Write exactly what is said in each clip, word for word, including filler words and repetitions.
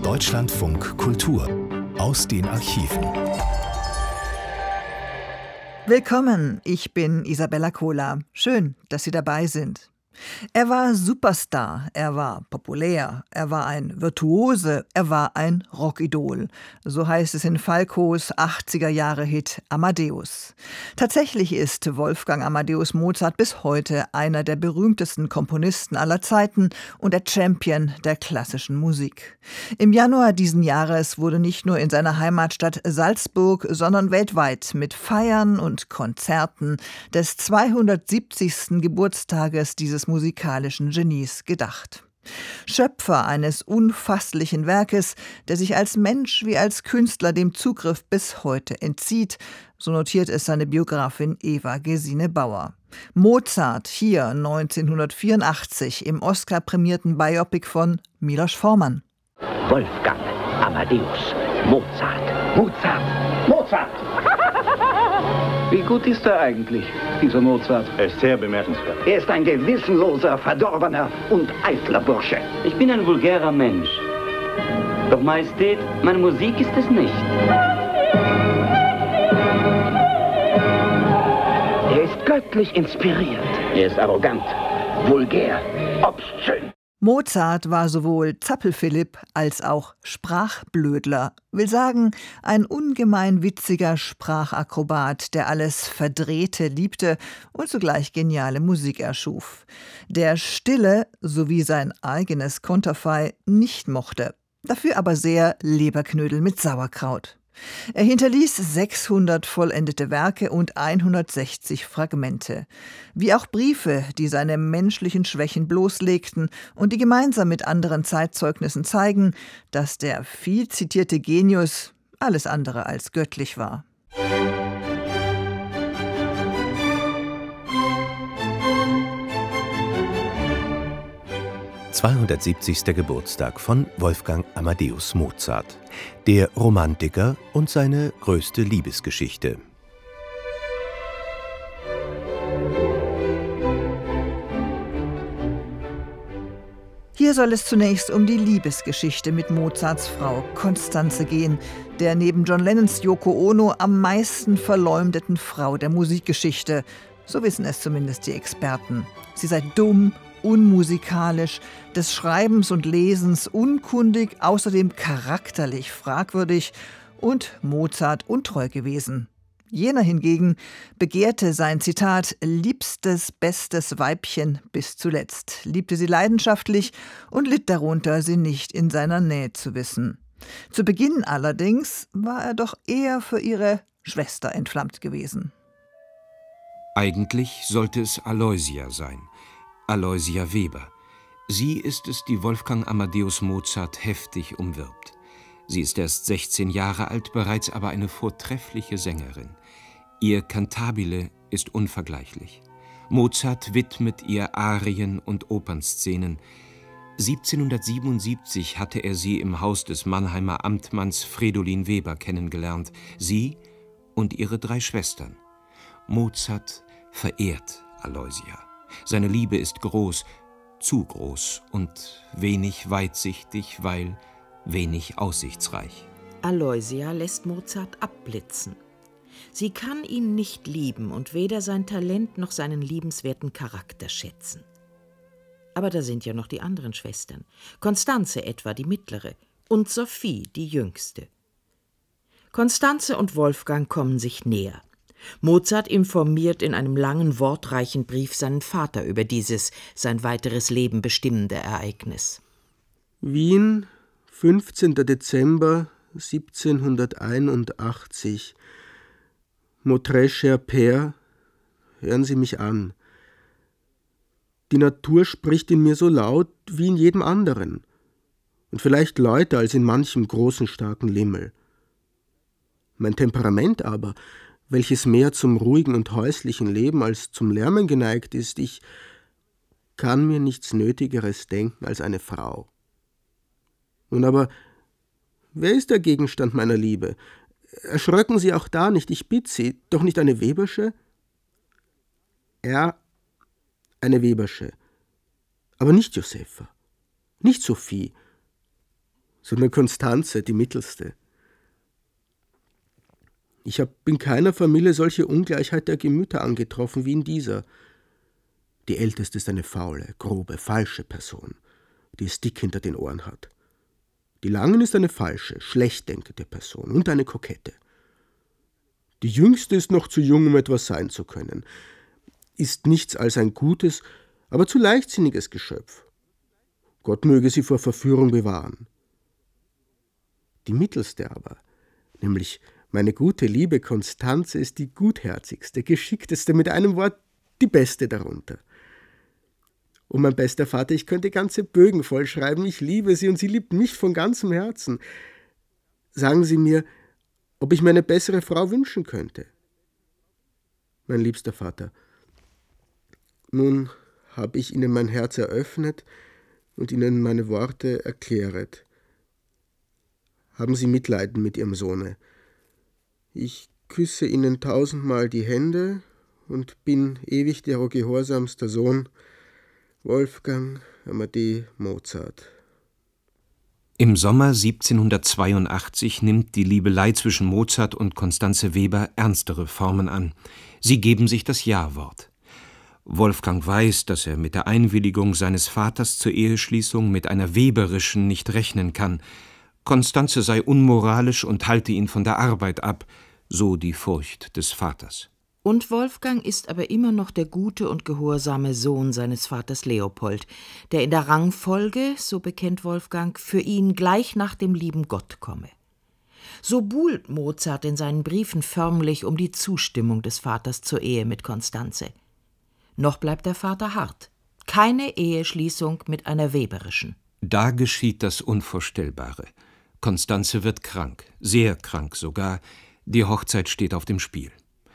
Deutschlandfunk Kultur aus den Archiven. Willkommen, ich bin Isabella Kohler. Schön, dass Sie dabei sind. Er war Superstar, er war populär, er war ein Virtuose, er war ein Rockidol. So heißt es in Falcos achtziger-Jahre-Hit Amadeus. Tatsächlich ist Wolfgang Amadeus Mozart bis heute einer der berühmtesten Komponisten aller Zeiten und der Champion der klassischen Musik. Im Januar diesen Jahres wurde nicht nur in seiner Heimatstadt Salzburg, sondern weltweit mit Feiern und Konzerten des zweihundertsiebzigsten Geburtstages dieses musikalischen Genies gedacht. Schöpfer eines unfasslichen Werkes, der sich als Mensch wie als Künstler dem Zugriff bis heute entzieht, so notiert es seine Biografin Eva Gesine Bauer. Mozart hier neunzehnhundertvierundachtzig im Oscar-prämierten Biopic von Milos Forman. Wolfgang Amadeus Mozart. Mozart! Mozart! Wie gut ist er eigentlich, dieser Mozart? Er ist sehr bemerkenswert. Er ist ein gewissenloser, verdorbener und eitler Bursche. Ich bin ein vulgärer Mensch. Doch Majestät, meine Musik ist es nicht. Er ist göttlich inspiriert. Er ist arrogant, vulgär, obszön. Mozart war sowohl Zappelphilipp als auch Sprachblödler, will sagen, ein ungemein witziger Sprachakrobat, der alles Verdrehte liebte und zugleich geniale Musik erschuf. Der Stille sowie sein eigenes Konterfei nicht mochte, dafür aber sehr Leberknödel mit Sauerkraut. Er hinterließ sechshundert vollendete Werke und hundertsechzig Fragmente. Wie auch Briefe, die seine menschlichen Schwächen bloßlegten und die gemeinsam mit anderen Zeitzeugnissen zeigen, dass der viel zitierte Genius alles andere als göttlich war. zweihundertsiebzigster Geburtstag von Wolfgang Amadeus Mozart, der Romantiker und seine größte Liebesgeschichte. Hier soll es zunächst um die Liebesgeschichte mit Mozarts Frau Constanze gehen, der neben John Lennons Yoko Ono am meisten verleumdeten Frau der Musikgeschichte. So wissen es zumindest die Experten. Sie sei dumm, unmusikalisch, des Schreibens und Lesens unkundig, außerdem charakterlich fragwürdig und Mozart untreu gewesen. Jener hingegen begehrte sein, Zitat, liebstes, bestes Weibchen bis zuletzt, liebte sie leidenschaftlich und litt darunter, sie nicht in seiner Nähe zu wissen. Zu Beginn allerdings war er doch eher für ihre Schwester entflammt gewesen. Eigentlich sollte es Aloysia sein. Aloysia Weber. Sie ist es, die Wolfgang Amadeus Mozart heftig umwirbt. Sie ist erst sechzehn Jahre alt, bereits aber eine vortreffliche Sängerin. Ihr Cantabile ist unvergleichlich. Mozart widmet ihr Arien und Opernszenen. siebzehnhundertsiebenundsiebzig hatte er sie im Haus des Mannheimer Amtmanns Fridolin Weber kennengelernt, sie und ihre drei Schwestern. Mozart verehrt Aloysia. Seine Liebe ist groß, zu groß und wenig weitsichtig, weil wenig aussichtsreich. Aloysia lässt Mozart abblitzen. Sie kann ihn nicht lieben und weder sein Talent noch seinen liebenswerten Charakter schätzen. Aber da sind ja noch die anderen Schwestern. Constanze etwa, die mittlere, und Sophie, die jüngste. Constanze und Wolfgang kommen sich näher. Mozart informiert in einem langen, wortreichen Brief seinen Vater über dieses, sein weiteres Leben bestimmende Ereignis. Wien, fünfzehnter Dezember siebzehnhunderteinundachtzig. Mon très cher Père, hören Sie mich an. Die Natur spricht in mir so laut wie in jedem anderen und vielleicht lauter als in manchem großen, starken Limmel. Mein Temperament aber, welches mehr zum ruhigen und häuslichen Leben als zum Lärmen geneigt ist, ich kann mir nichts Nötigeres denken als eine Frau. Nun aber, wer ist der Gegenstand meiner Liebe? Erschröcken Sie auch da nicht, ich bitte Sie, doch nicht eine Webersche? Ja, eine Webersche, aber nicht Josepha, nicht Sophie. sondern Constanze, die mittelste. Ich habe in keiner Familie solche Ungleichheit der Gemüter angetroffen wie in dieser. Die Älteste ist eine faule, grobe, falsche Person, die es dick hinter den Ohren hat. Die Langen ist eine falsche, schlecht denkende Person und eine Kokette. Die Jüngste ist noch zu jung, um etwas sein zu können, ist nichts als ein gutes, aber zu leichtsinniges Geschöpf. Gott möge sie vor Verführung bewahren. Die Mittelste aber, nämlich meine gute, liebe Constanze, ist die gutherzigste, geschickteste, mit einem Wort die Beste darunter. Und mein bester Vater, ich könnte ganze Bögen vollschreiben, ich liebe sie und sie liebt mich von ganzem Herzen. Sagen Sie mir, ob ich mir eine bessere Frau wünschen könnte. Mein liebster Vater, nun habe ich Ihnen mein Herz eröffnet und Ihnen meine Worte erkläret. Haben Sie Mitleiden mit Ihrem Sohne. Ich küsse Ihnen tausendmal die Hände und bin ewig der gehorsamster Sohn, Wolfgang Amadei Mozart. Im Sommer siebzehnhundertzweiundachtzig nimmt die Liebelei zwischen Mozart und Constanze Weber ernstere Formen an. Sie geben sich das Ja-Wort. Wolfgang weiß, dass er mit der Einwilligung seines Vaters zur Eheschließung mit einer Weberischen nicht rechnen kann. Constanze sei unmoralisch und halte ihn von der Arbeit ab, so die Furcht des Vaters. Und Wolfgang ist aber immer noch der gute und gehorsame Sohn seines Vaters Leopold, der in der Rangfolge, so bekennt Wolfgang, für ihn gleich nach dem lieben Gott komme. So buhlt Mozart in seinen Briefen förmlich um die Zustimmung des Vaters zur Ehe mit Constanze. Noch bleibt der Vater hart. Keine Eheschließung mit einer Weberischen. Da geschieht das Unvorstellbare. Constanze wird krank, sehr krank sogar. Die Hochzeit steht auf dem Spiel.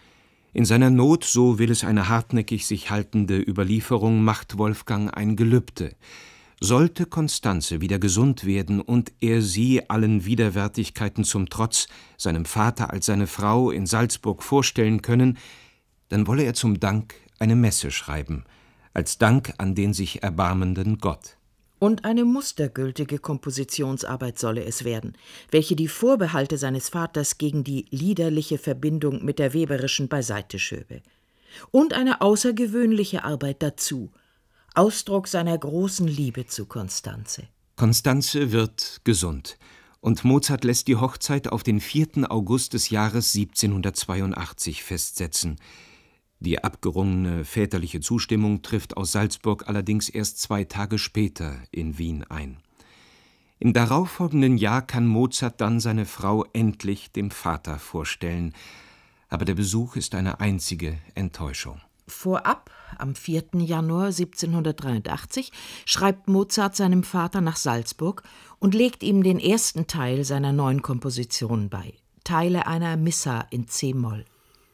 In seiner Not, so will es eine hartnäckig sich haltende Überlieferung, macht Wolfgang ein Gelübde. Sollte Constanze wieder gesund werden und er sie allen Widerwärtigkeiten zum Trotz seinem Vater als seine Frau in Salzburg vorstellen können, dann wolle er zum Dank eine Messe schreiben, als Dank an den sich erbarmenden Gott. Und eine mustergültige Kompositionsarbeit solle es werden, welche die Vorbehalte seines Vaters gegen die liederliche Verbindung mit der Weberischen beiseite schöbe. Und eine außergewöhnliche Arbeit dazu, Ausdruck seiner großen Liebe zu Constanze. Constanze wird gesund und Mozart lässt die Hochzeit auf den vierten August des Jahres siebzehnhundertzweiundachtzig festsetzen. Die abgerungene väterliche Zustimmung trifft aus Salzburg allerdings erst zwei Tage später in Wien ein. Im darauffolgenden Jahr kann Mozart dann seine Frau endlich dem Vater vorstellen, aber der Besuch ist eine einzige Enttäuschung. Vorab, am vierten Januar siebzehnhundertdreiundachtzig, schreibt Mozart seinem Vater nach Salzburg und legt ihm den ersten Teil seiner neuen Kompositionen bei, Teile einer Missa in C-Moll.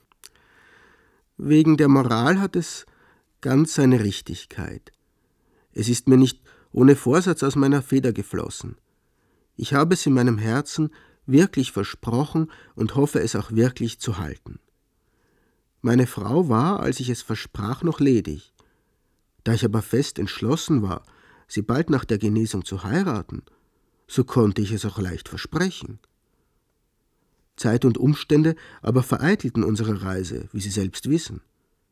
Wegen der Moral hat es ganz seine Richtigkeit. Es ist mir nicht ohne Vorsatz aus meiner Feder geflossen. Ich habe es in meinem Herzen wirklich versprochen und hoffe es auch wirklich zu halten. Meine Frau war, als ich es versprach, noch ledig. Da ich aber fest entschlossen war, sie bald nach der Genesung zu heiraten, so konnte ich es auch leicht versprechen. Zeit und Umstände aber vereitelten unsere Reise, wie Sie selbst wissen.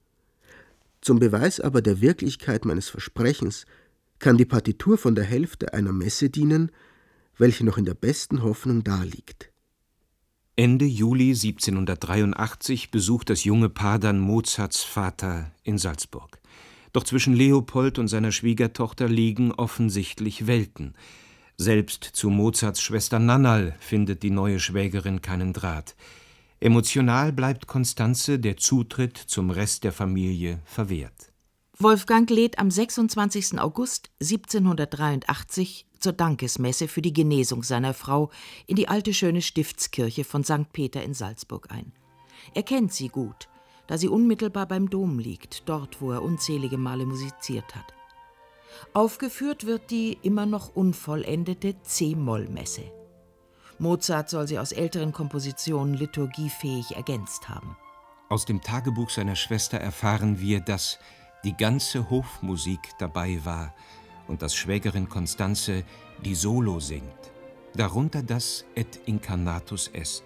Zum Beweis aber der Wirklichkeit meines Versprechens kann die Partitur von der Hälfte einer Messe dienen, welche noch in der besten Hoffnung daliegt. Ende Juli siebzehnhundertdreiundachtzig besucht das junge Paar dann Mozarts Vater in Salzburg. Doch zwischen Leopold und seiner Schwiegertochter liegen offensichtlich Welten. Selbst zu Mozarts Schwester Nannal findet die neue Schwägerin keinen Draht. Emotional bleibt Constanze der Zutritt zum Rest der Familie verwehrt. Wolfgang lädt am sechsundzwanzigsten August siebzehnhundertdreiundachtzig zur Dankesmesse für die Genesung seiner Frau in die alte schöne Stiftskirche von Sankt Peter in Salzburg ein. Er kennt sie gut, da sie unmittelbar beim Dom liegt, dort, wo er unzählige Male musiziert hat. Aufgeführt wird die immer noch unvollendete C-Moll-Messe. Mozart soll sie aus älteren Kompositionen liturgiefähig ergänzt haben. Aus dem Tagebuch seiner Schwester erfahren wir, dass die ganze Hofmusik dabei war und dass Schwägerin Constanze die Solo singt. darunter das Et incarnatus est.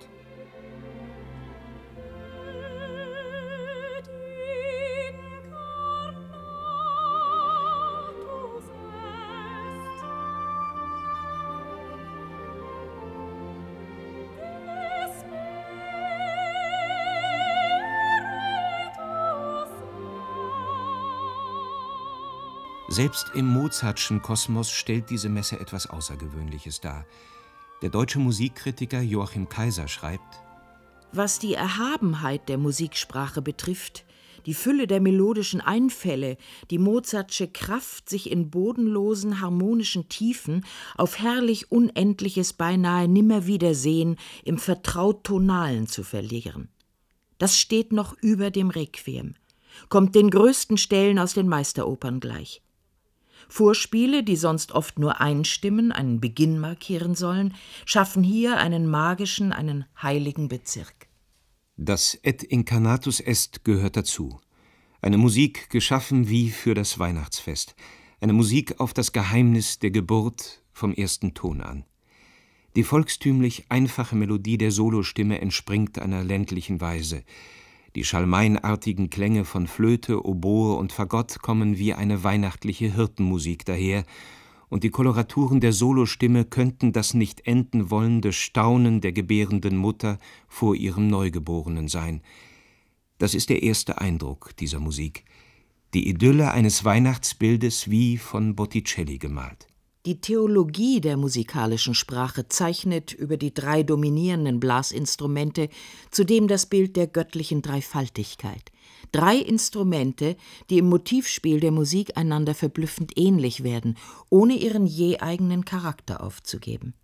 Selbst im Mozartschen Kosmos stellt diese Messe etwas Außergewöhnliches dar. Der deutsche Musikkritiker Joachim Kaiser schreibt: Was die Erhabenheit der Musiksprache betrifft, die Fülle der melodischen Einfälle, die Mozartsche Kraft, sich in bodenlosen, harmonischen Tiefen auf herrlich Unendliches beinahe Nimmerwiedersehen im vertraut Tonalen zu verlieren. Das steht noch über dem Requiem, kommt den größten Stellen aus den Meisteropern gleich. Vorspiele, die sonst oft nur einstimmen, einen Beginn markieren sollen, schaffen hier einen magischen, einen heiligen Bezirk. Das Et incarnatus est gehört dazu. Eine Musik geschaffen wie für das Weihnachtsfest. Eine Musik auf das Geheimnis der Geburt vom ersten Ton an. Die volkstümlich einfache Melodie der Solostimme entspringt einer ländlichen Weise. Die schalmeinartigen Klänge von Flöte, Oboe und Fagott kommen wie eine weihnachtliche Hirtenmusik daher, und die Koloraturen der Solostimme könnten das nicht enden wollende Staunen der gebärenden Mutter vor ihrem Neugeborenen sein. Das ist der erste Eindruck dieser Musik, die Idylle eines Weihnachtsbildes wie von Botticelli gemalt. Die Theologie der musikalischen Sprache zeichnet über die drei dominierenden Blasinstrumente zudem das Bild der göttlichen Dreifaltigkeit. Drei Instrumente, die im Motivspiel der Musik einander verblüffend ähnlich werden, ohne ihren je eigenen Charakter aufzugeben.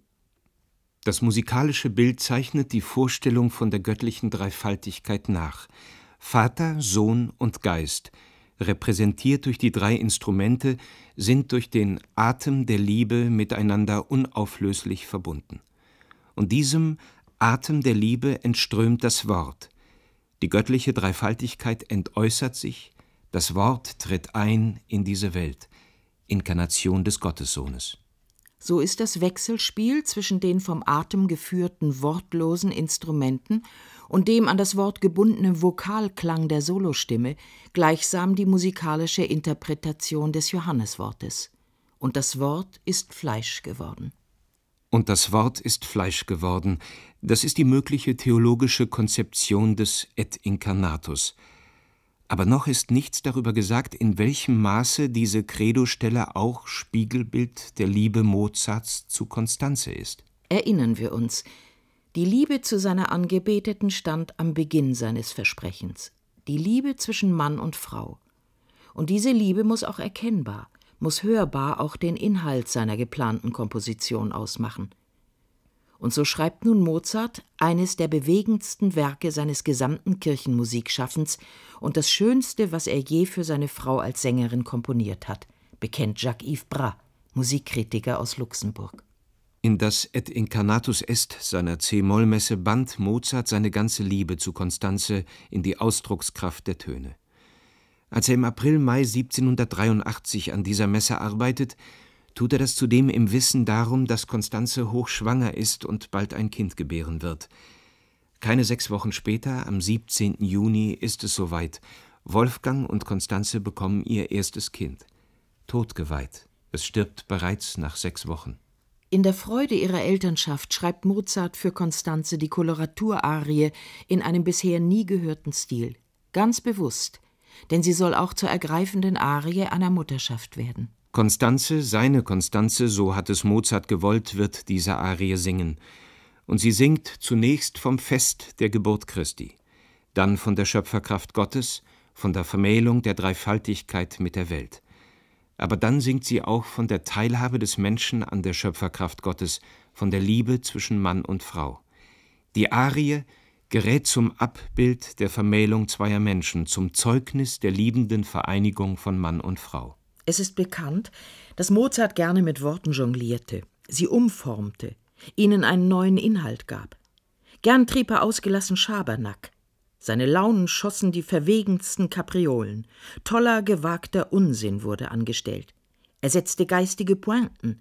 Das musikalische Bild zeichnet die Vorstellung von der göttlichen Dreifaltigkeit nach. Vater, Sohn und Geist, repräsentiert durch die drei Instrumente, sind durch den Atem der Liebe miteinander unauflöslich verbunden. Und diesem Atem der Liebe entströmt das Wort. Die göttliche Dreifaltigkeit entäußert sich, das Wort tritt ein in diese Welt, Inkarnation des Gottessohnes. So ist das Wechselspiel zwischen den vom Atem geführten wortlosen Instrumenten und dem an das Wort gebundenen Vokalklang der Solostimme gleichsam die musikalische Interpretation des Johanneswortes. Und das Wort ist Fleisch geworden. Und das Wort ist Fleisch geworden, das ist die mögliche theologische Konzeption des Et incarnatus. Aber noch ist nichts darüber gesagt, in welchem Maße diese Credo-Stelle auch Spiegelbild der Liebe Mozarts zu Constanze ist. Erinnern wir uns, die Liebe zu seiner Angebeteten stand am Beginn seines Versprechens. Die Liebe zwischen Mann und Frau. Und diese Liebe muss auch erkennbar, muss hörbar auch den Inhalt seiner geplanten Komposition ausmachen. Und so schreibt nun Mozart eines der bewegendsten Werke seines gesamten Kirchenmusikschaffens und das Schönste, was er je für seine Frau als Sängerin komponiert hat, bekennt Jacques-Yves Bras, Musikkritiker aus Luxemburg. In das Et incarnatus est seiner C-Moll-Messe band Mozart seine ganze Liebe zu Constanze in die Ausdruckskraft der Töne. Als er im April-Mai siebzehnhundertdreiundachtzig an dieser Messe arbeitet, tut er das zudem im Wissen darum, dass Constanze hochschwanger ist und bald ein Kind gebären wird. Keine sechs Wochen später, am siebzehnten Juni, ist es soweit. Wolfgang und Constanze bekommen ihr erstes Kind. Totgeweiht. Es stirbt bereits nach sechs Wochen. In der Freude ihrer Elternschaft schreibt Mozart für Constanze die Koloratuararie in einem bisher nie gehörten Stil. Ganz bewusst, denn sie soll auch zur ergreifenden Arie einer Mutterschaft werden. Constanze, seine Constanze, so hat es Mozart gewollt, wird diese Arie singen. Und sie singt zunächst vom Fest der Geburt Christi, dann von der Schöpferkraft Gottes, von der Vermählung der Dreifaltigkeit mit der Welt. Aber dann singt sie auch von der Teilhabe des Menschen an der Schöpferkraft Gottes, von der Liebe zwischen Mann und Frau. Die Arie gerät zum Abbild der Vermählung zweier Menschen, zum Zeugnis der liebenden Vereinigung von Mann und Frau. Es ist bekannt, dass Mozart gerne mit Worten jonglierte, sie umformte, ihnen einen neuen Inhalt gab. Gern trieb er ausgelassen Schabernack. Seine Launen schossen die verwegensten Kapriolen. Toller, gewagter Unsinn wurde angestellt. Er setzte geistige Pointen,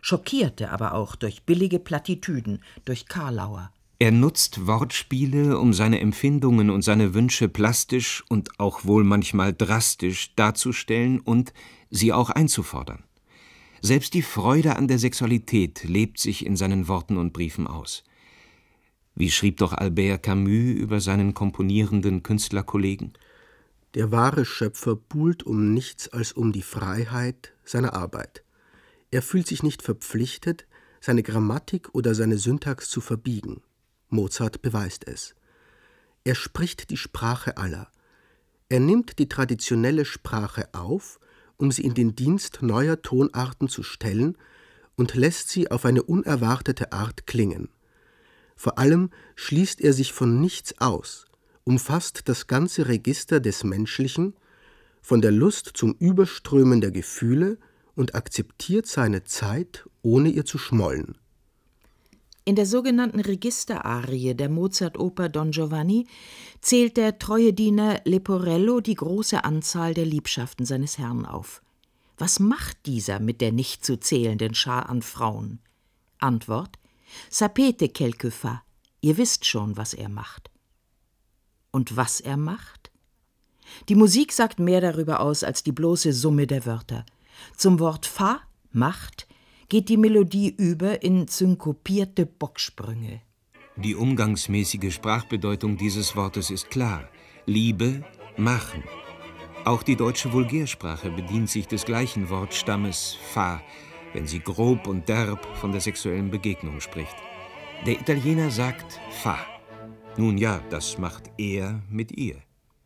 schockierte aber auch durch billige Plattitüden, durch Karlauer. Er nutzt Wortspiele, um seine Empfindungen und seine Wünsche plastisch und auch wohl manchmal drastisch darzustellen und sie auch einzufordern. Selbst die Freude an der Sexualität lebt sich in seinen Worten und Briefen aus. Wie schrieb doch Albert Camus über seinen komponierenden Künstlerkollegen? Der wahre Schöpfer buhlt um nichts als um die Freiheit seiner Arbeit. Er fühlt sich nicht verpflichtet, seine Grammatik oder seine Syntax zu verbiegen. Mozart beweist es. Er spricht die Sprache aller. Er nimmt die traditionelle Sprache auf, um sie in den Dienst neuer Tonarten zu stellen und lässt sie auf eine unerwartete Art klingen. Vor allem schließt er sich von nichts aus, umfasst das ganze Register des Menschlichen, von der Lust zum Überströmen der Gefühle und akzeptiert seine Zeit, ohne ihr zu schmollen. In der sogenannten Registerarie der Mozart-Oper Don Giovanni zählt der treue Diener Leporello die große Anzahl der Liebschaften seines Herrn auf. Was macht dieser mit der nicht zu zählenden Schar an Frauen? Antwort: Sapete quelque fa, ihr wisst schon, was er macht. Und was er macht? Die Musik sagt mehr darüber aus als die bloße Summe der Wörter. Zum Wort fa, Macht, geht die Melodie über in synkopierte Bocksprünge. Die umgangsmäßige Sprachbedeutung dieses Wortes ist klar: Liebe, machen. Auch die deutsche Vulgärsprache bedient sich des gleichen Wortstammes fa, wenn sie grob und derb von der sexuellen Begegnung spricht. Der Italiener sagt fa. Nun ja, das macht er mit ihr.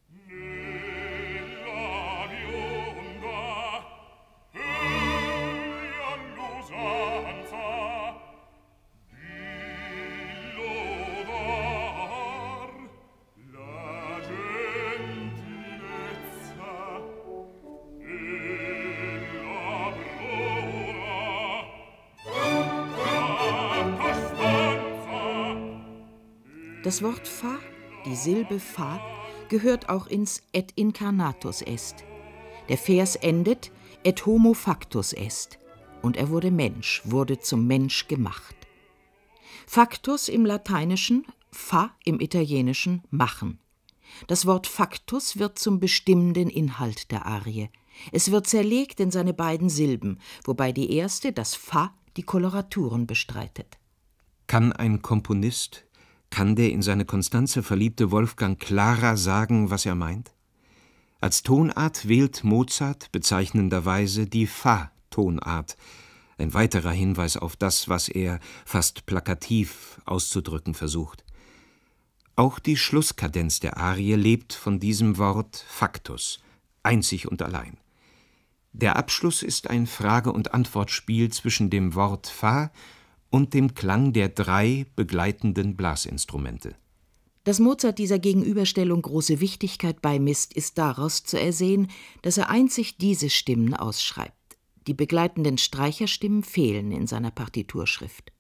Das Wort fa, die Silbe fa, gehört auch ins et incarnatus est. Der Vers endet et homo factus est. Und er wurde Mensch, wurde zum Mensch gemacht. Factus im Lateinischen, fa im Italienischen, machen. Das Wort factus wird zum bestimmenden Inhalt der Arie. Es wird zerlegt in seine beiden Silben, wobei die erste, das fa, die Koloraturen bestreitet. Kann ein Komponist, kann der in seine Konstanze verliebte Wolfgang klarer sagen, was er meint? Als Tonart wählt Mozart bezeichnenderweise die Fa-Tonart, ein weiterer Hinweis auf das, was er fast plakativ auszudrücken versucht. Auch die Schlusskadenz der Arie lebt von diesem Wort Factus, einzig und allein. Der Abschluss ist ein Frage- und Antwortspiel zwischen dem Wort Fa und dem Klang der drei begleitenden Blasinstrumente. Dass Mozart dieser Gegenüberstellung große Wichtigkeit beimisst, ist daraus zu ersehen, dass er einzig diese Stimmen ausschreibt. Die begleitenden Streicherstimmen fehlen in seiner Partiturschrift.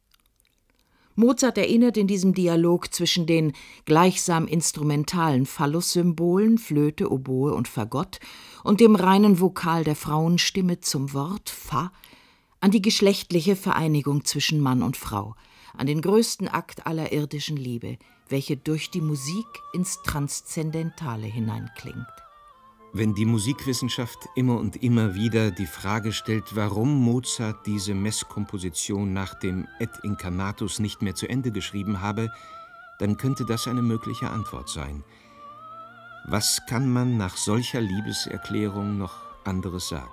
Mozart erinnert in diesem Dialog zwischen den gleichsam instrumentalen Phallus-Symbolen Flöte, Oboe und Fagott und dem reinen Vokal der Frauenstimme zum Wort fa an die geschlechtliche Vereinigung zwischen Mann und Frau, an den größten Akt aller irdischen Liebe, welche durch die Musik ins Transzendentale hineinklingt. Wenn die Musikwissenschaft immer und immer wieder die Frage stellt, warum Mozart diese Messkomposition nach dem Et Incarnatus nicht mehr zu Ende geschrieben habe, dann könnte das eine mögliche Antwort sein. Was kann man nach solcher Liebeserklärung noch anderes sagen?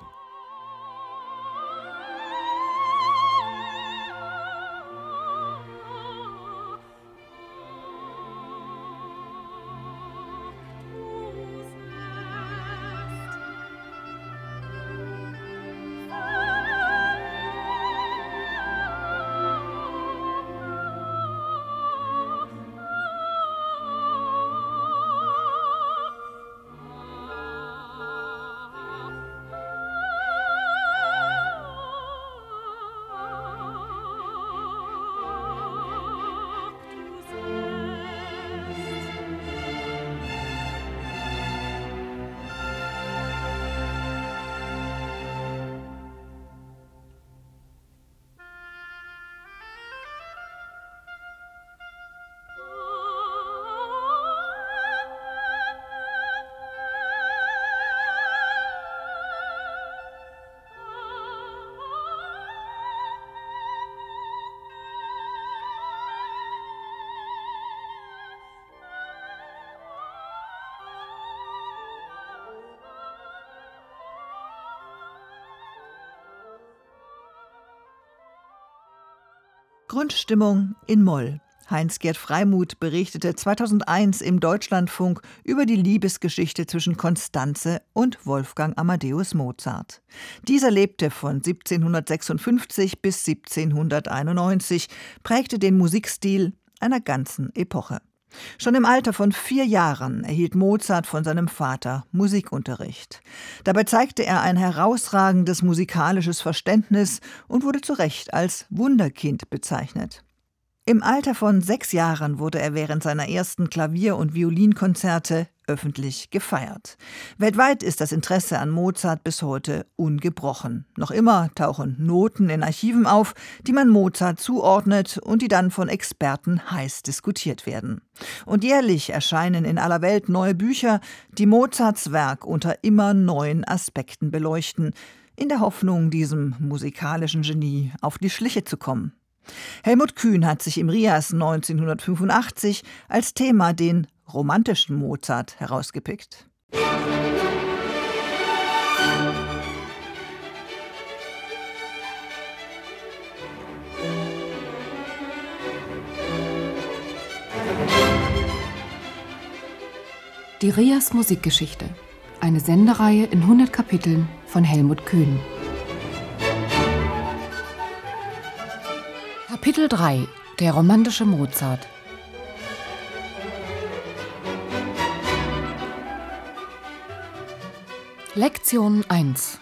Grundstimmung in Moll. Heinz-Gerd Freimuth berichtete zweitausendeins im Deutschlandfunk über die Liebesgeschichte zwischen Constanze und Wolfgang Amadeus Mozart. Dieser lebte von siebzehnhundertsechsundfünfzig bis siebzehnhunderteinundneunzig, prägte den Musikstil einer ganzen Epoche. Schon im Alter von vier Jahren erhielt Mozart von seinem Vater Musikunterricht. Dabei zeigte er ein herausragendes musikalisches Verständnis und wurde zu Recht als Wunderkind bezeichnet. Im Alter von sechs Jahren wurde er während seiner ersten Klavier- und Violinkonzerte öffentlich gefeiert. Weltweit ist das Interesse an Mozart bis heute ungebrochen. Noch immer tauchen Noten in Archiven auf, die man Mozart zuordnet und die dann von Experten heiß diskutiert werden. Und jährlich erscheinen in aller Welt neue Bücher, die Mozarts Werk unter immer neuen Aspekten beleuchten, in der Hoffnung, diesem musikalischen Genie auf die Schliche zu kommen. Helmut Kühn hat sich im Rias neunzehnhundertfünfundachtzig als Thema den romantischen Mozart herausgepickt. Die Rias Musikgeschichte. Eine Sendereihe in hundert Kapiteln von Helmut Kühn. Kapitel drei. Der romantische Mozart. Lektion eins.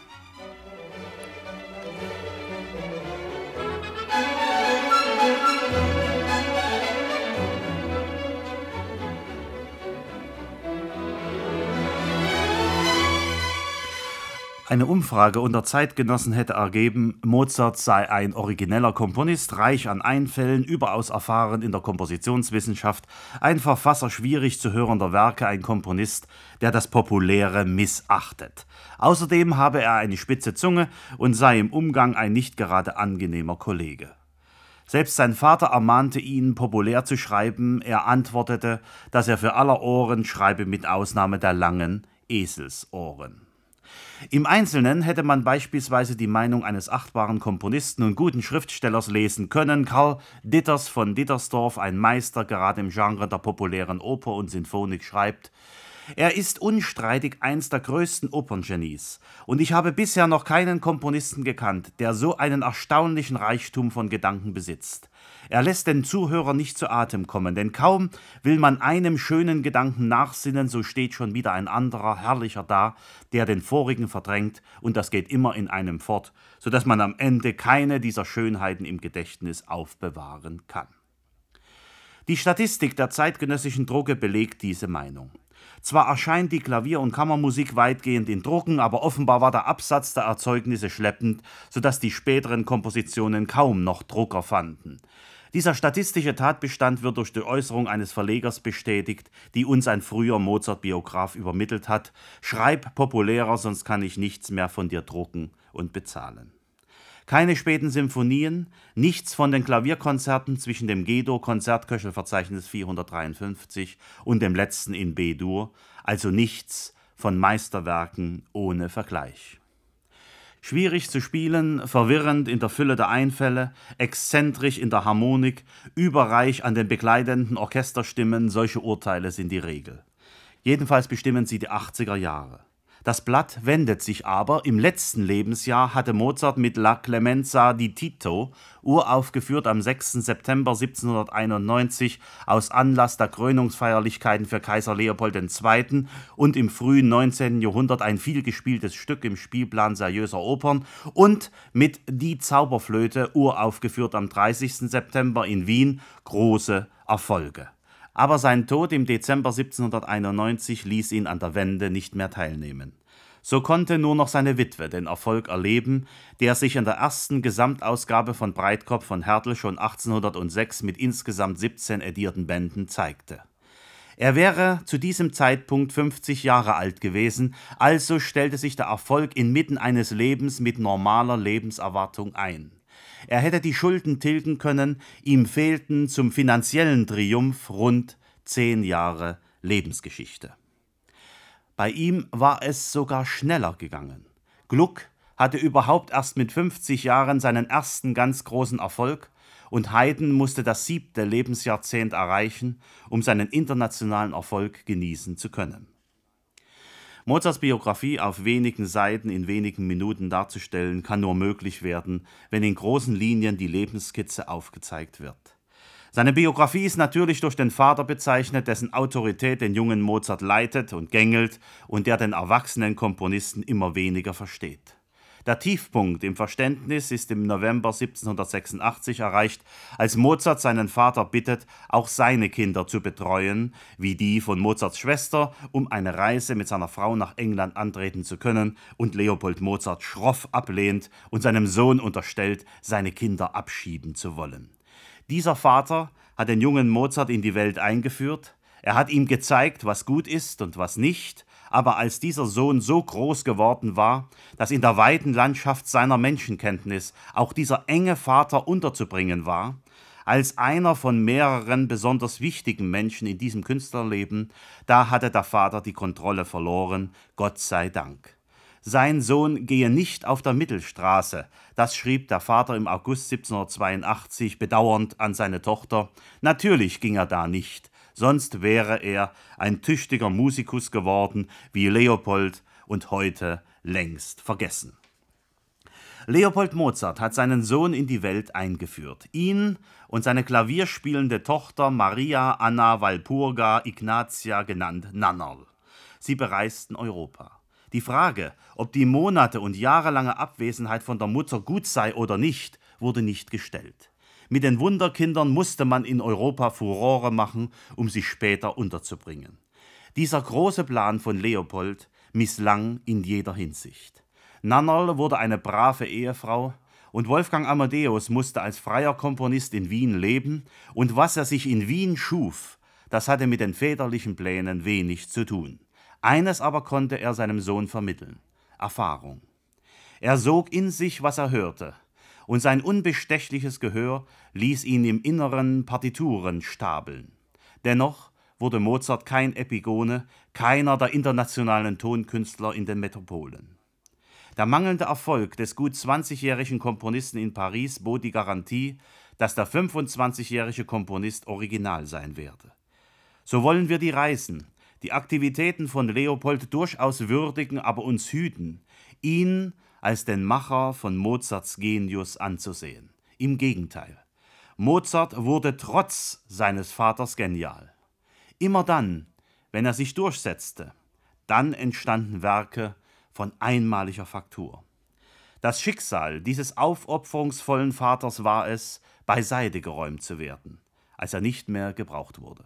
Eine Umfrage unter Zeitgenossen hätte ergeben, Mozart sei ein origineller Komponist, reich an Einfällen, überaus erfahren in der Kompositionswissenschaft, ein Verfasser schwierig zu hörender Werke, ein Komponist, der das Populäre missachtet. Außerdem habe er eine spitze Zunge und sei im Umgang ein nicht gerade angenehmer Kollege. Selbst sein Vater ermahnte ihn, populär zu schreiben. Er antwortete, dass er für aller Ohren schreibe, mit Ausnahme der langen Eselsohren. Im Einzelnen hätte man beispielsweise die Meinung eines achtbaren Komponisten und guten Schriftstellers lesen können. Karl Ditters von Dittersdorf, ein Meister gerade im Genre der populären Oper und Sinfonik, schreibt: Er ist unstreitig eins der größten Operngenies, und ich habe bisher noch keinen Komponisten gekannt, der so einen erstaunlichen Reichtum von Gedanken besitzt. Er lässt den Zuhörer nicht zu Atem kommen, denn kaum will man einem schönen Gedanken nachsinnen, so steht schon wieder ein anderer, herrlicher da, der den vorigen verdrängt, und das geht immer in einem fort, so dass man am Ende keine dieser Schönheiten im Gedächtnis aufbewahren kann. Die Statistik der zeitgenössischen Drucke belegt diese Meinung. Zwar erscheint die Klavier- und Kammermusik weitgehend in Drucken, aber offenbar war der Absatz der Erzeugnisse schleppend, sodass die späteren Kompositionen kaum noch Drucker fanden. Dieser statistische Tatbestand wird durch die Äußerung eines Verlegers bestätigt, die uns ein früher Mozart-Biograf übermittelt hat: Schreib populärer, sonst kann ich nichts mehr von dir drucken und bezahlen. Keine späten Symphonien, nichts von den Klavierkonzerten zwischen dem G-Dur-Konzertköchelverzeichnis vierhundertdreiundfünfzig und dem letzten in B-Dur, also nichts von Meisterwerken ohne Vergleich. Schwierig zu spielen, verwirrend in der Fülle der Einfälle, exzentrisch in der Harmonik, überreich an den begleitenden Orchesterstimmen, solche Urteile sind die Regel. Jedenfalls bestimmen sie die achtziger Jahre. Das Blatt wendet sich aber. Im letzten Lebensjahr hatte Mozart mit La Clemenza di Tito, uraufgeführt am sechsten September siebzehnhunderteinundneunzig aus Anlass der Krönungsfeierlichkeiten für Kaiser Leopold der Zweite. und im frühen neunzehnten Jahrhundert ein vielgespieltes Stück im Spielplan seriöser Opern, und mit Die Zauberflöte, uraufgeführt am dreißigsten September in Wien, große Erfolge. Aber sein Tod im Dezember siebzehnhunderteinundneunzig ließ ihn an der Wende nicht mehr teilnehmen. So konnte nur noch seine Witwe den Erfolg erleben, der sich in der ersten Gesamtausgabe von Breitkopf von Härtel schon achtzehnhundertsechs mit insgesamt siebzehn edierten Bänden zeigte. Er wäre zu diesem Zeitpunkt fünfzig Jahre alt gewesen, also stellte sich der Erfolg inmitten eines Lebens mit normaler Lebenserwartung ein. Er hätte die Schulden tilgen können, ihm fehlten zum finanziellen Triumph rund zehn Jahre Lebensgeschichte. Bei ihm war es sogar schneller gegangen. Gluck hatte überhaupt erst mit fünfzig Jahren seinen ersten ganz großen Erfolg, und Haydn musste das siebte Lebensjahrzehnt erreichen, um seinen internationalen Erfolg genießen zu können. Mozarts Biografie auf wenigen Seiten in wenigen Minuten darzustellen, kann nur möglich werden, wenn in großen Linien die Lebensskizze aufgezeigt wird. Seine Biografie ist natürlich durch den Vater bezeichnet, dessen Autorität den jungen Mozart leitet und gängelt und der den erwachsenen Komponisten immer weniger versteht. Der Tiefpunkt im Verständnis ist im November siebzehnhundertsechsundachtzig erreicht, als Mozart seinen Vater bittet, auch seine Kinder zu betreuen, wie die von Mozarts Schwester, um eine Reise mit seiner Frau nach England antreten zu können, und Leopold Mozart schroff ablehnt und seinem Sohn unterstellt, seine Kinder abschieben zu wollen. Dieser Vater hat den jungen Mozart in die Welt eingeführt, er hat ihm gezeigt, was gut ist und was nicht, aber als dieser Sohn so groß geworden war, dass in der weiten Landschaft seiner Menschenkenntnis auch dieser enge Vater unterzubringen war, als einer von mehreren besonders wichtigen Menschen in diesem Künstlerleben, da hatte der Vater die Kontrolle verloren, Gott sei Dank. Sein Sohn gehe nicht auf der Mittelstraße, das schrieb der Vater im August siebzehnhundertzweiundachtzig bedauernd an seine Tochter. Natürlich ging er da nicht, sonst wäre er ein tüchtiger Musikus geworden wie Leopold und heute längst vergessen. Leopold Mozart hat seinen Sohn in die Welt eingeführt. Ihn und seine klavierspielende Tochter Maria Anna Walpurga Ignatia, genannt Nannerl. Sie bereisten Europa. Die Frage, ob die Monate und jahrelange Abwesenheit von der Mutter gut sei oder nicht, wurde nicht gestellt. Mit den Wunderkindern musste man in Europa Furore machen, um sie später unterzubringen. Dieser große Plan von Leopold misslang in jeder Hinsicht. Nannerl wurde eine brave Ehefrau und Wolfgang Amadeus musste als freier Komponist in Wien leben, und was er sich in Wien schuf, das hatte mit den väterlichen Plänen wenig zu tun. Eines aber konnte er seinem Sohn vermitteln: Erfahrung. Er sog in sich, was er hörte, und sein unbestechliches Gehör ließ ihn im Inneren Partituren stapeln. Dennoch wurde Mozart kein Epigone, keiner der internationalen Tonkünstler in den Metropolen. Der mangelnde Erfolg des gut zwanzigjährigen Komponisten in Paris bot die Garantie, dass der fünfundzwanzigjährige Komponist original sein werde. So wollen wir die Reisen, die Aktivitäten von Leopold durchaus würdigen, aber uns hüten, ihn als den Macher von Mozarts Genius anzusehen. Im Gegenteil, Mozart wurde trotz seines Vaters genial. Immer dann, wenn er sich durchsetzte, dann entstanden Werke von einmaliger Faktur. Das Schicksal dieses aufopferungsvollen Vaters war es, beiseite geräumt zu werden, als er nicht mehr gebraucht wurde.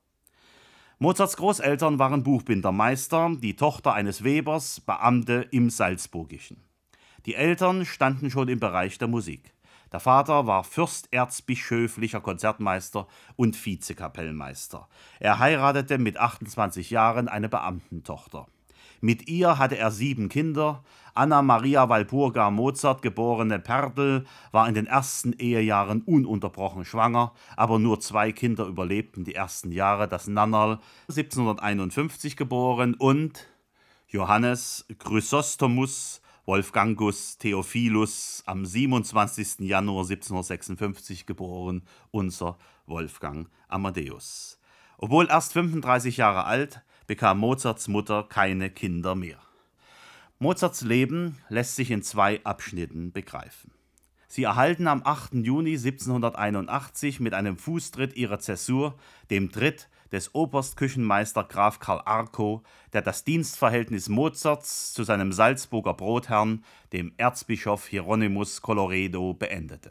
Mozarts Großeltern waren Buchbindermeister, die Tochter eines Webers, Beamte im Salzburgischen. Die Eltern standen schon im Bereich der Musik. Der Vater war fürsterzbischöflicher Konzertmeister und Vizekapellmeister. Er heiratete mit achtundzwanzig Jahren eine Beamtentochter. Mit ihr hatte er sieben Kinder. Anna Maria Walpurga Mozart, geborene Pertl, war in den ersten Ehejahren ununterbrochen schwanger, aber nur zwei Kinder überlebten die ersten Jahre, das Nannerl, siebzehnhunderteinundfünfzig geboren, und Johannes Chrysostomus Wolfgangus Theophilus, am siebenundzwanzigsten Januar siebzehnhundertsechsundfünfzig geboren, unser Wolfgang Amadeus. Obwohl erst fünfunddreißig Jahre alt, bekam Mozarts Mutter keine Kinder mehr. Mozarts Leben lässt sich in zwei Abschnitten begreifen. Sie erhalten am achten Juni siebzehnhunderteinundachtzig mit einem Fußtritt ihre Zäsur, dem Tritt des Oberstküchenmeister Graf Karl Arco, der das Dienstverhältnis Mozarts zu seinem Salzburger Brotherrn, dem Erzbischof Hieronymus Colloredo, beendete.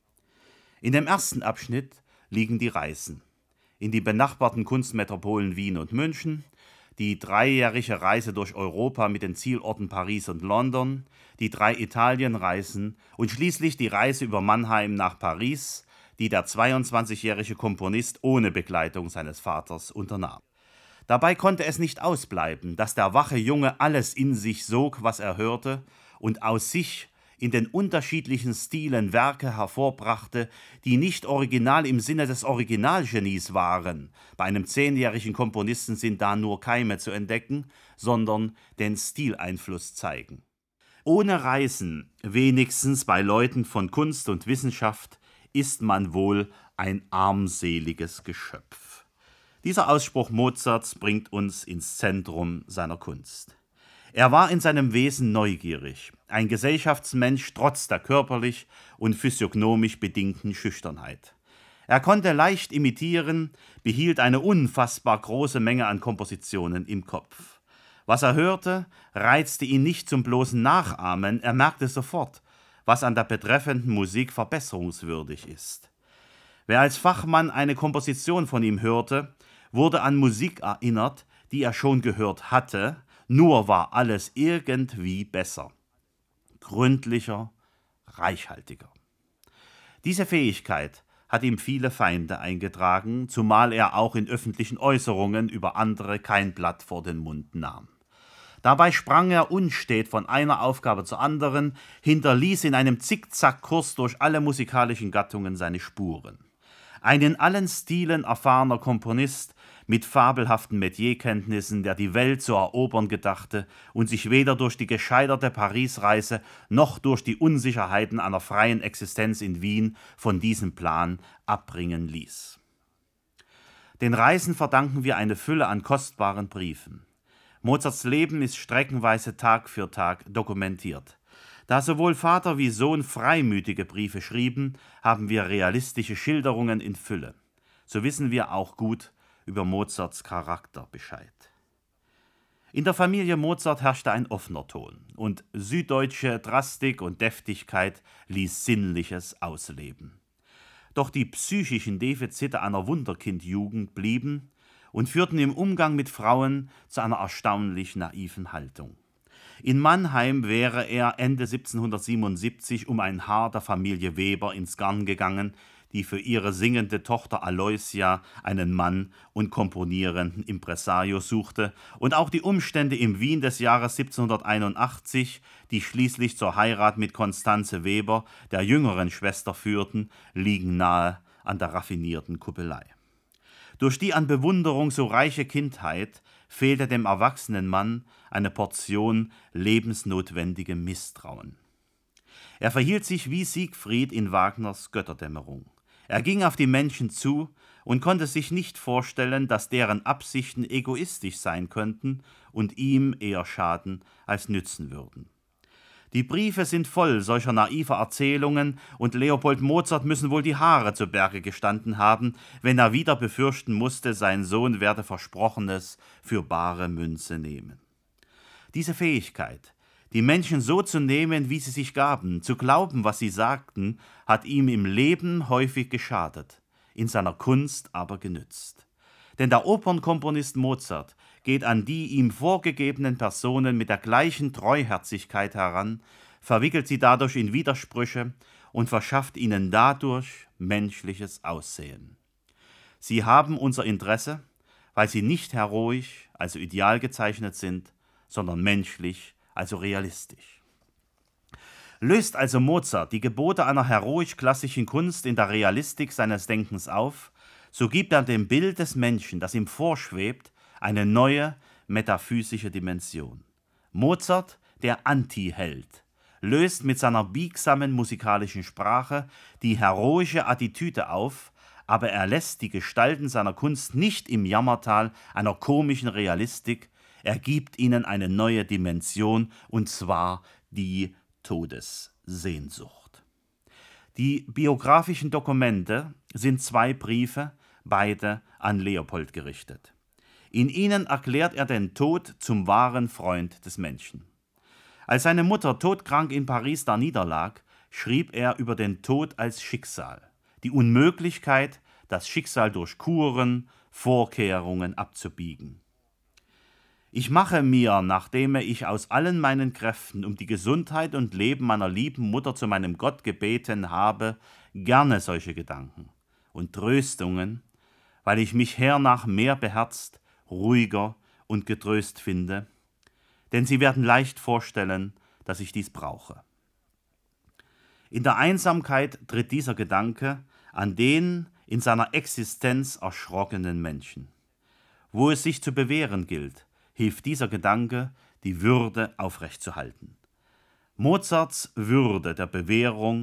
In dem ersten Abschnitt liegen die Reisen in die benachbarten Kunstmetropolen Wien und München, die dreijährige Reise durch Europa mit den Zielorten Paris und London, die drei Italienreisen und schließlich die Reise über Mannheim nach Paris, die der zweiundzwanzigjährige Komponist ohne Begleitung seines Vaters unternahm. Dabei konnte es nicht ausbleiben, dass der wache Junge alles in sich sog, was er hörte, und aus sich in den unterschiedlichen Stilen Werke hervorbrachte, die nicht original im Sinne des Originalgenies waren. Bei einem zehnjährigen Komponisten sind da nur Keime zu entdecken, sondern den Stileinfluss zeigen. Ohne Reisen, wenigstens bei Leuten von Kunst und Wissenschaft, ist man wohl ein armseliges Geschöpf. Dieser Ausspruch Mozarts bringt uns ins Zentrum seiner Kunst. Er war in seinem Wesen neugierig, ein Gesellschaftsmensch trotz der körperlich und physiognomisch bedingten Schüchternheit. Er konnte leicht imitieren, behielt eine unfassbar große Menge an Kompositionen im Kopf. Was er hörte, reizte ihn nicht zum bloßen Nachahmen, er merkte sofort, was an der betreffenden Musik verbesserungswürdig ist. Wer als Fachmann eine Komposition von ihm hörte, wurde an Musik erinnert, die er schon gehört hatte, nur war alles irgendwie besser, gründlicher, reichhaltiger. Diese Fähigkeit hat ihm viele Feinde eingetragen, zumal er auch in öffentlichen Äußerungen über andere kein Blatt vor den Mund nahm. Dabei sprang er unstet von einer Aufgabe zur anderen, hinterließ in einem Zickzackkurs durch alle musikalischen Gattungen seine Spuren. Ein in allen Stilen erfahrener Komponist mit fabelhaften Metierkenntnissen, der die Welt zu erobern gedachte und sich weder durch die gescheiterte Parisreise noch durch die Unsicherheiten einer freien Existenz in Wien von diesem Plan abbringen ließ. Den Reisen verdanken wir eine Fülle an kostbaren Briefen. Mozarts Leben ist streckenweise Tag für Tag dokumentiert. Da sowohl Vater wie Sohn freimütige Briefe schrieben, haben wir realistische Schilderungen in Fülle. So wissen wir auch gut über Mozarts Charakter Bescheid. In der Familie Mozart herrschte ein offener Ton und süddeutsche Drastik und Deftigkeit ließ Sinnliches ausleben. Doch die psychischen Defizite einer Wunderkindjugend blieben und führten im Umgang mit Frauen zu einer erstaunlich naiven Haltung. In Mannheim wäre er Ende siebzehnhundertsiebenundsiebzig um ein Haar der Familie Weber ins Garn gegangen, die für ihre singende Tochter Aloysia einen Mann und komponierenden Impresario suchte, und auch die Umstände im Wien des Jahres siebzehnhunderteinundachtzig, die schließlich zur Heirat mit Constanze Weber, der jüngeren Schwester, führten, liegen nahe an der raffinierten Kuppelei. Durch die an Bewunderung so reiche Kindheit fehlte dem erwachsenen Mann eine Portion lebensnotwendigem Misstrauen. Er verhielt sich wie Siegfried in Wagners Götterdämmerung. Er ging auf die Menschen zu und konnte sich nicht vorstellen, dass deren Absichten egoistisch sein könnten und ihm eher schaden als nützen würden. Die Briefe sind voll solcher naiver Erzählungen, und Leopold Mozart müssen wohl die Haare zu Berge gestanden haben, wenn er wieder befürchten musste, sein Sohn werde Versprochenes für bare Münze nehmen. Diese Fähigkeit, die Menschen so zu nehmen, wie sie sich gaben, zu glauben, was sie sagten, hat ihm im Leben häufig geschadet, in seiner Kunst aber genützt. Denn der Opernkomponist Mozart geht an die ihm vorgegebenen Personen mit der gleichen Treuherzigkeit heran, verwickelt sie dadurch in Widersprüche und verschafft ihnen dadurch menschliches Aussehen. Sie haben unser Interesse, weil sie nicht heroisch, also ideal gezeichnet sind, sondern menschlich, also realistisch. Löst also Mozart die Gebote einer heroisch-klassischen Kunst in der Realistik seines Denkens auf, so gibt er dem Bild des Menschen, das ihm vorschwebt, eine neue metaphysische Dimension. Mozart, der Anti-Held, löst mit seiner biegsamen musikalischen Sprache die heroische Attitüde auf, aber er lässt die Gestalten seiner Kunst nicht im Jammertal einer komischen Realistik, er gibt ihnen eine neue Dimension, und zwar die Todessehnsucht. Die biografischen Dokumente sind zwei Briefe, beide an Leopold gerichtet. In ihnen erklärt er den Tod zum wahren Freund des Menschen. Als seine Mutter todkrank in Paris da niederlag, schrieb er über den Tod als Schicksal, die Unmöglichkeit, das Schicksal durch Kuren, Vorkehrungen abzubiegen. Ich mache mir, nachdem ich aus allen meinen Kräften um die Gesundheit und Leben meiner lieben Mutter zu meinem Gott gebeten habe, gerne solche Gedanken und Tröstungen, weil ich mich hernach mehr beherzt, ruhiger und getröst finde, denn Sie werden leicht vorstellen, dass ich dies brauche. In der Einsamkeit tritt dieser Gedanke an den in seiner Existenz erschrockenen Menschen. Wo es sich zu bewähren gilt, hilft dieser Gedanke, die Würde aufrechtzuhalten. Mozarts Würde der Bewährung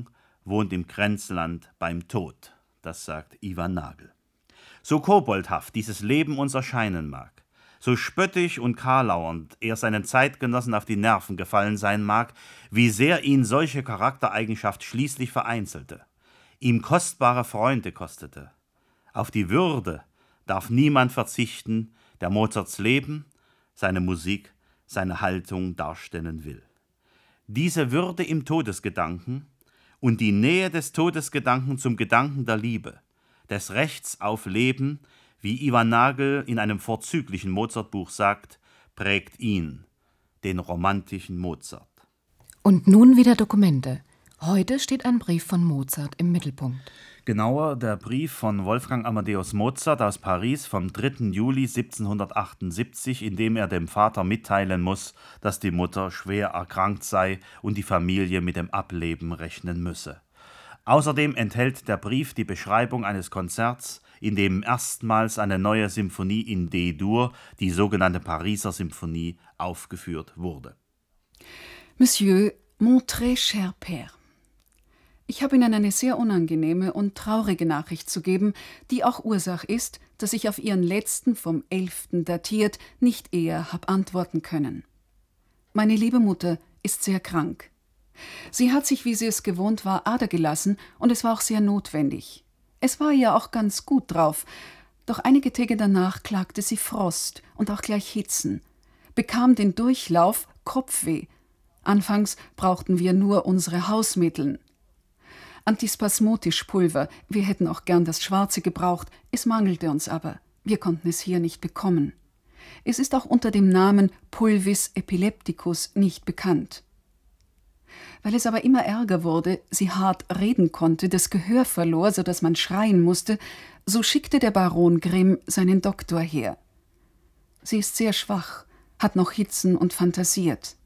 wohnt im Grenzland beim Tod. Das sagt Ivan Nagel. So koboldhaft dieses Leben uns erscheinen mag, so spöttisch und karlauernd er seinen Zeitgenossen auf die Nerven gefallen sein mag, wie sehr ihn solche Charaktereigenschaft schließlich vereinzelte, ihm kostbare Freunde kostete. Auf die Würde darf niemand verzichten, der Mozarts Leben, seine Musik, seine Haltung darstellen will. Diese Würde im Todesgedanken und die Nähe des Todesgedanken zum Gedanken der Liebe, des Rechts auf Leben, wie Ivan Nagel in einem vorzüglichen Mozartbuch sagt, prägt ihn, den romantischen Mozart. Und nun wieder Dokumente. Heute steht ein Brief von Mozart im Mittelpunkt. Genauer der Brief von Wolfgang Amadeus Mozart aus Paris vom dritten Juli siebzehnhundertachtundsiebzig, in dem er dem Vater mitteilen muss, dass die Mutter schwer erkrankt sei und die Familie mit dem Ableben rechnen müsse. Außerdem enthält der Brief die Beschreibung eines Konzerts, in dem erstmals eine neue Symphonie in D-Dur, die sogenannte Pariser Symphonie, aufgeführt wurde. Monsieur, mon très cher Père, ich habe Ihnen eine sehr unangenehme und traurige Nachricht zu geben, die auch Ursache ist, dass ich auf Ihren letzten vom elften datiert nicht eher habe antworten können. Meine liebe Mutter ist sehr krank. Sie hat sich, wie sie es gewohnt war, Ader gelassen, und es war auch sehr notwendig. Es war ja auch ganz gut drauf, doch einige Tage danach klagte sie Frost und auch gleich Hitzen, bekam den Durchlauf, Kopfweh. Anfangs brauchten wir nur unsere Hausmitteln. Antispasmotisch-Pulver, wir hätten auch gern das Schwarze gebraucht, es mangelte uns aber, wir konnten es hier nicht bekommen. Es ist auch unter dem Namen Pulvis epilepticus nicht bekannt. Weil es aber immer ärger wurde, sie hart reden konnte, das Gehör verlor, so dass man schreien musste, so schickte der Baron Grimm seinen Doktor her. Sie ist sehr schwach, hat noch Hitzen und fantasiert.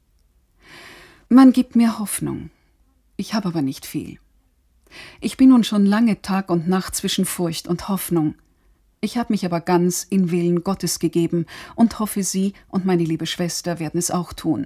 Man gibt mir Hoffnung. Ich habe aber nicht viel. Ich bin nun schon lange Tag und Nacht zwischen Furcht und Hoffnung. Ich habe mich aber ganz in Willen Gottes gegeben und hoffe, Sie und meine liebe Schwester werden es auch tun.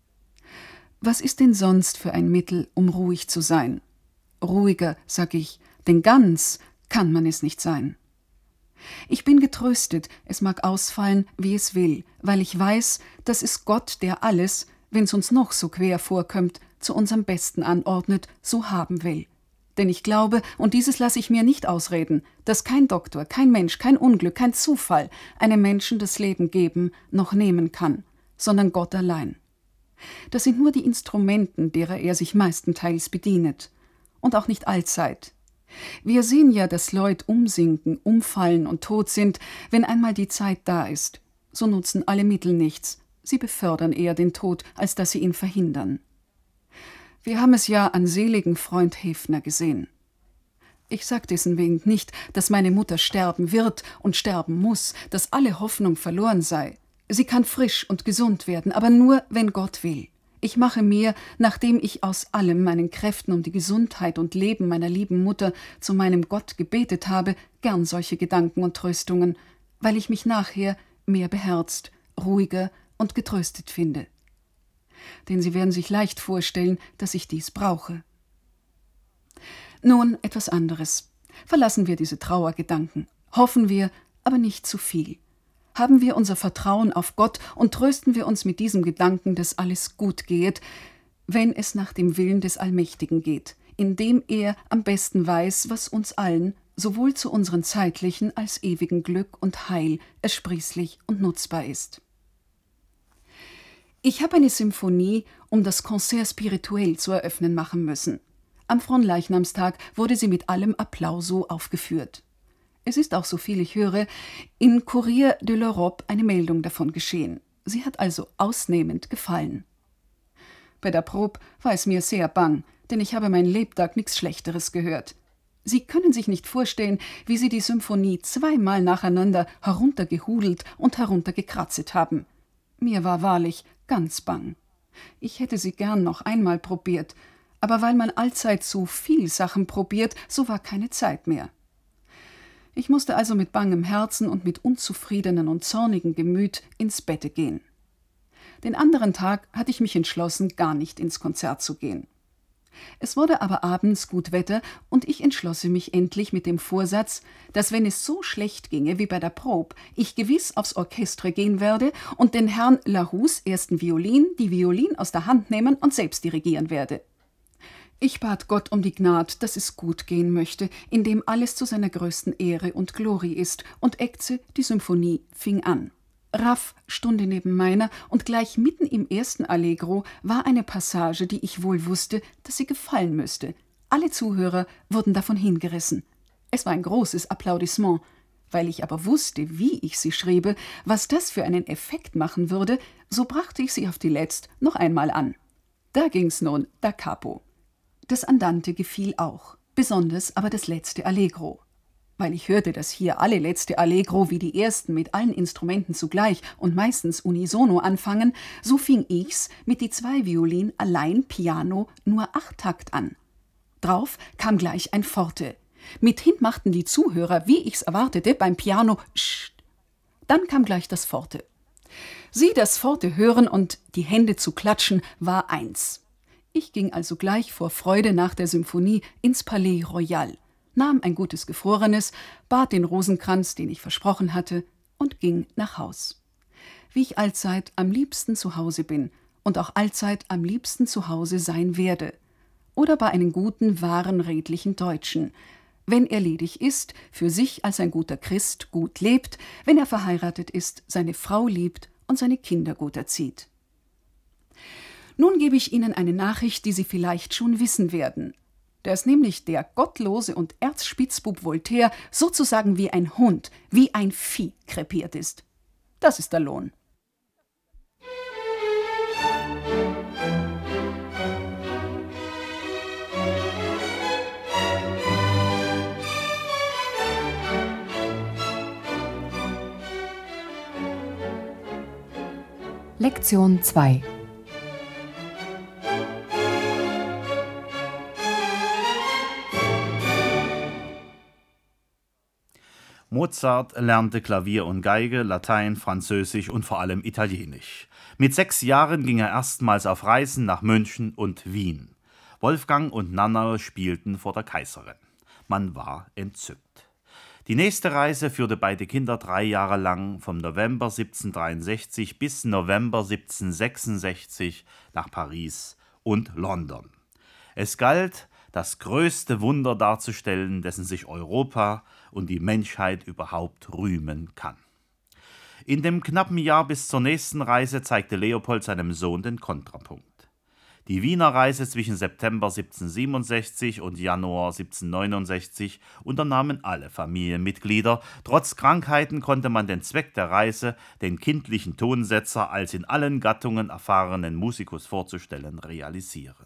Was ist denn sonst für ein Mittel, um ruhig zu sein? Ruhiger, sag ich, denn ganz kann man es nicht sein. Ich bin getröstet, es mag ausfallen, wie es will, weil ich weiß, dass es Gott, der alles, wenn's uns noch so quer vorkommt, zu unserem Besten anordnet, so haben will. Denn ich glaube, und dieses lasse ich mir nicht ausreden, dass kein Doktor, kein Mensch, kein Unglück, kein Zufall einem Menschen das Leben geben noch nehmen kann, sondern Gott allein. Das sind nur die Instrumenten, derer er sich meistenteils bedienet. Und auch nicht allzeit. Wir sehen ja, dass Leute umsinken, umfallen und tot sind, wenn einmal die Zeit da ist. So nutzen alle Mittel nichts. Sie befördern eher den Tod, als dass sie ihn verhindern. Wir haben es ja an seligen Freund Häfner gesehen. Ich sag deswegen nicht, dass meine Mutter sterben wird und sterben muss, dass alle Hoffnung verloren sei. Sie kann frisch und gesund werden, aber nur, wenn Gott will. Ich mache mir, nachdem ich aus allem meinen Kräften um die Gesundheit und Leben meiner lieben Mutter zu meinem Gott gebetet habe, gern solche Gedanken und Tröstungen, weil ich mich nachher mehr beherzt, ruhiger und getröstet finde. Denn Sie werden sich leicht vorstellen, dass ich dies brauche. Nun etwas anderes. Verlassen wir diese Trauergedanken. Hoffen wir, aber nicht zu viel. Haben wir unser Vertrauen auf Gott und trösten wir uns mit diesem Gedanken, dass alles gut geht, wenn es nach dem Willen des Allmächtigen geht, indem er am besten weiß, was uns allen, sowohl zu unseren zeitlichen als ewigen Glück und Heil, ersprießlich und nutzbar ist. Ich habe eine Symphonie, um das Concert spirituel zu eröffnen, machen müssen. Am Fronleichnamstag wurde sie mit allem Applauso aufgeführt. Es ist auch, so viel ich höre, in Courrier de l'Europe eine Meldung davon geschehen. Sie hat also ausnehmend gefallen. Bei der Probe war es mir sehr bang, denn ich habe mein Lebtag nichts Schlechteres gehört. Sie können sich nicht vorstellen, wie sie die Symphonie zweimal nacheinander heruntergehudelt und heruntergekratzet haben. Mir war wahrlich ganz bang. Ich hätte sie gern noch einmal probiert, aber weil man allzeit so viel Sachen probiert, so war keine Zeit mehr. Ich musste also mit bangem Herzen und mit unzufriedenen und zornigen Gemüt ins Bette gehen. Den anderen Tag hatte ich mich entschlossen, gar nicht ins Konzert zu gehen. Es wurde aber abends gut Wetter und ich entschlosse mich endlich mit dem Vorsatz, dass, wenn es so schlecht ginge wie bei der Probe, ich gewiss aufs Orchestre gehen werde und den Herrn Lahus ersten Violin die Violin aus der Hand nehmen und selbst dirigieren werde. Ich bat Gott um die Gnad, dass es gut gehen möchte, indem alles zu seiner größten Ehre und Glorie ist, und Ecce, die Symphonie, fing an. Raff stunde neben meiner, und gleich mitten im ersten Allegro war eine Passage, die ich wohl wusste, dass sie gefallen müsste. Alle Zuhörer wurden davon hingerissen. Es war ein großes Applaudissement. Weil ich aber wusste, wie ich sie schriebe, was das für einen Effekt machen würde, so brachte ich sie auf die Letzt noch einmal an. Da ging's nun da capo. Das Andante gefiel auch, besonders aber das letzte Allegro. Weil ich hörte, dass hier alle letzte Allegro wie die ersten mit allen Instrumenten zugleich und meistens unisono anfangen, so fing ich's mit die zwei Violin allein Piano nur Achttakt an. Drauf kam gleich ein Forte. Mithin machten die Zuhörer, wie ich's erwartete, beim Piano Scht. Dann kam gleich das Forte. Sie das Forte hören und die Hände zu klatschen, war eins. Ich ging also gleich vor Freude nach der Symphonie ins Palais Royal, nahm ein gutes Gefrorenes, bat den Rosenkranz, den ich versprochen hatte, und ging nach Haus. Wie ich allzeit am liebsten zu Hause bin und auch allzeit am liebsten zu Hause sein werde. Oder bei einem guten, wahren, redlichen Deutschen. Wenn er ledig ist, für sich als ein guter Christ gut lebt, wenn er verheiratet ist, seine Frau liebt und seine Kinder gut erzieht. Nun gebe ich Ihnen eine Nachricht, die Sie vielleicht schon wissen werden. Dass nämlich der gottlose und Erzspitzbub Voltaire sozusagen wie ein Hund, wie ein Vieh krepiert ist. Das ist der Lohn. Lektion zwei. Mozart lernte Klavier und Geige, Latein, Französisch und vor allem Italienisch. Mit sechs Jahren ging er erstmals auf Reisen nach München und Wien. Wolfgang und Nannerl spielten vor der Kaiserin. Man war entzückt. Die nächste Reise führte beide Kinder drei Jahre lang vom November siebzehnhundertdreiundsechzig bis November siebzehnhundertsechsundsechzig nach Paris und London. Es galt, das größte Wunder darzustellen, dessen sich Europa und die Menschheit überhaupt rühmen kann. In dem knappen Jahr bis zur nächsten Reise zeigte Leopold seinem Sohn den Kontrapunkt. Die Wiener Reise zwischen September siebzehnhundertsiebenundsechzig und Januar siebzehnhundertneunundsechzig unternahmen alle Familienmitglieder. Trotz Krankheiten konnte man den Zweck der Reise, den kindlichen Tonsetzer als in allen Gattungen erfahrenen Musikus vorzustellen, realisieren.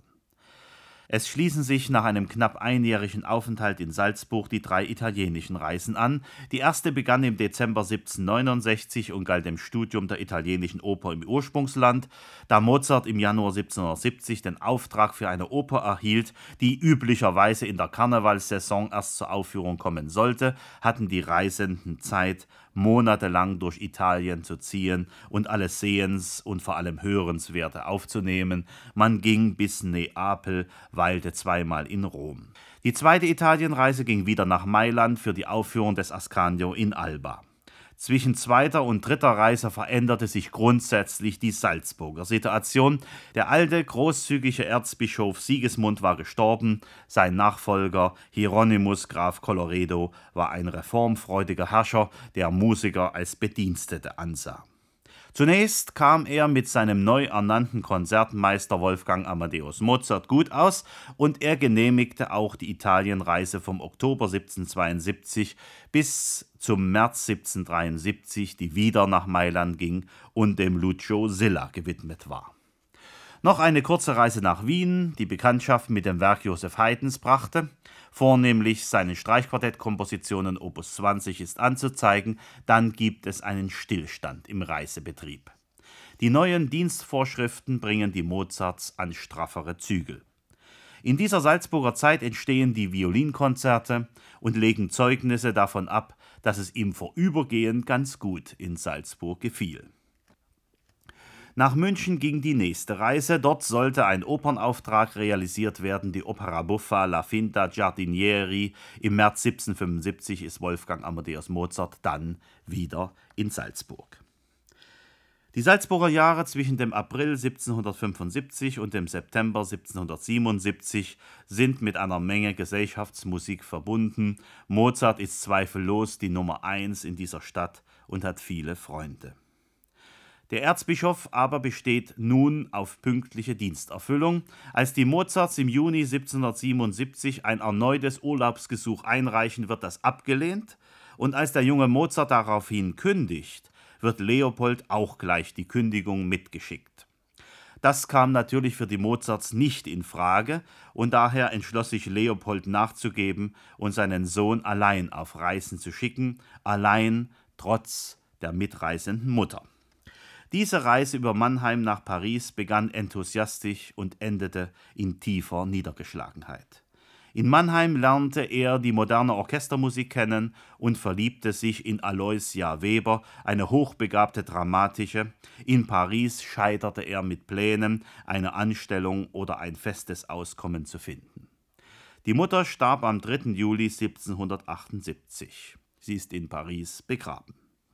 Es schließen sich nach einem knapp einjährigen Aufenthalt in Salzburg die drei italienischen Reisen an. Die erste begann im Dezember siebzehnhundertneunundsechzig und galt dem Studium der italienischen Oper im Ursprungsland. Da Mozart im Januar siebzehnhundertsiebzig den Auftrag für eine Oper erhielt, die üblicherweise in der Karnevalssaison erst zur Aufführung kommen sollte, hatten die Reisenden Zeit, monatelang durch Italien zu ziehen und alles Sehens- und vor allem Hörenswerte aufzunehmen. Man ging bis Neapel, weilte zweimal in Rom. Die zweite Italienreise ging wieder nach Mailand für die Aufführung des Ascanio in Alba. Zwischen zweiter und dritter Reise veränderte sich grundsätzlich die Salzburger Situation. Der alte, großzügige Erzbischof Sigismund war gestorben, sein Nachfolger Hieronymus Graf Colloredo war ein reformfreudiger Herrscher, der Musiker als Bedienstete ansah. Zunächst kam er mit seinem neu ernannten Konzertmeister Wolfgang Amadeus Mozart gut aus und er genehmigte auch die Italienreise vom Oktober siebzehnhundertzweiundsiebzig bis zum März siebzehnhundertdreiundsiebzig, die wieder nach Mailand ging und dem Lucio Silla gewidmet war. Noch eine kurze Reise nach Wien, die Bekanntschaft mit dem Werk Joseph Haydns brachte. Vornehmlich seine Streichquartettkompositionen Opus zwanzig ist anzuzeigen, dann gibt es einen Stillstand im Reisebetrieb. Die neuen Dienstvorschriften bringen die Mozarts an straffere Zügel. In dieser Salzburger Zeit entstehen die Violinkonzerte und legen Zeugnisse davon ab, dass es ihm vorübergehend ganz gut in Salzburg gefiel. Nach München ging die nächste Reise. Dort sollte ein Opernauftrag realisiert werden, die Opera buffa La Finta Giardinieri. Im März siebzehnhundertfünfundsiebzig ist Wolfgang Amadeus Mozart dann wieder in Salzburg. Die Salzburger Jahre zwischen dem April siebzehnhundertfünfundsiebzig und dem September siebzehnhundertsiebenundsiebzig sind mit einer Menge Gesellschaftsmusik verbunden. Mozart ist zweifellos die Nummer eins in dieser Stadt und hat viele Freunde. Der Erzbischof aber besteht nun auf pünktliche Diensterfüllung. Als die Mozarts im Juni siebzehnhundertsiebenundsiebzig ein erneutes Urlaubsgesuch einreichen, wird das abgelehnt. Und als der junge Mozart daraufhin kündigt, wird Leopold auch gleich die Kündigung mitgeschickt. Das kam natürlich für die Mozarts nicht in Frage und daher entschloss sich Leopold nachzugeben und seinen Sohn allein auf Reisen zu schicken, allein trotz der mitreisenden Mutter. Diese Reise über Mannheim nach Paris begann enthusiastisch und endete in tiefer Niedergeschlagenheit. In Mannheim lernte er die moderne Orchestermusik kennen und verliebte sich in Aloysia Weber, eine hochbegabte Dramatische. In Paris scheiterte er mit Plänen, eine Anstellung oder ein festes Auskommen zu finden. Die Mutter starb am dritten Juli siebzehnhundertachtundsiebzig. Sie ist in Paris begraben.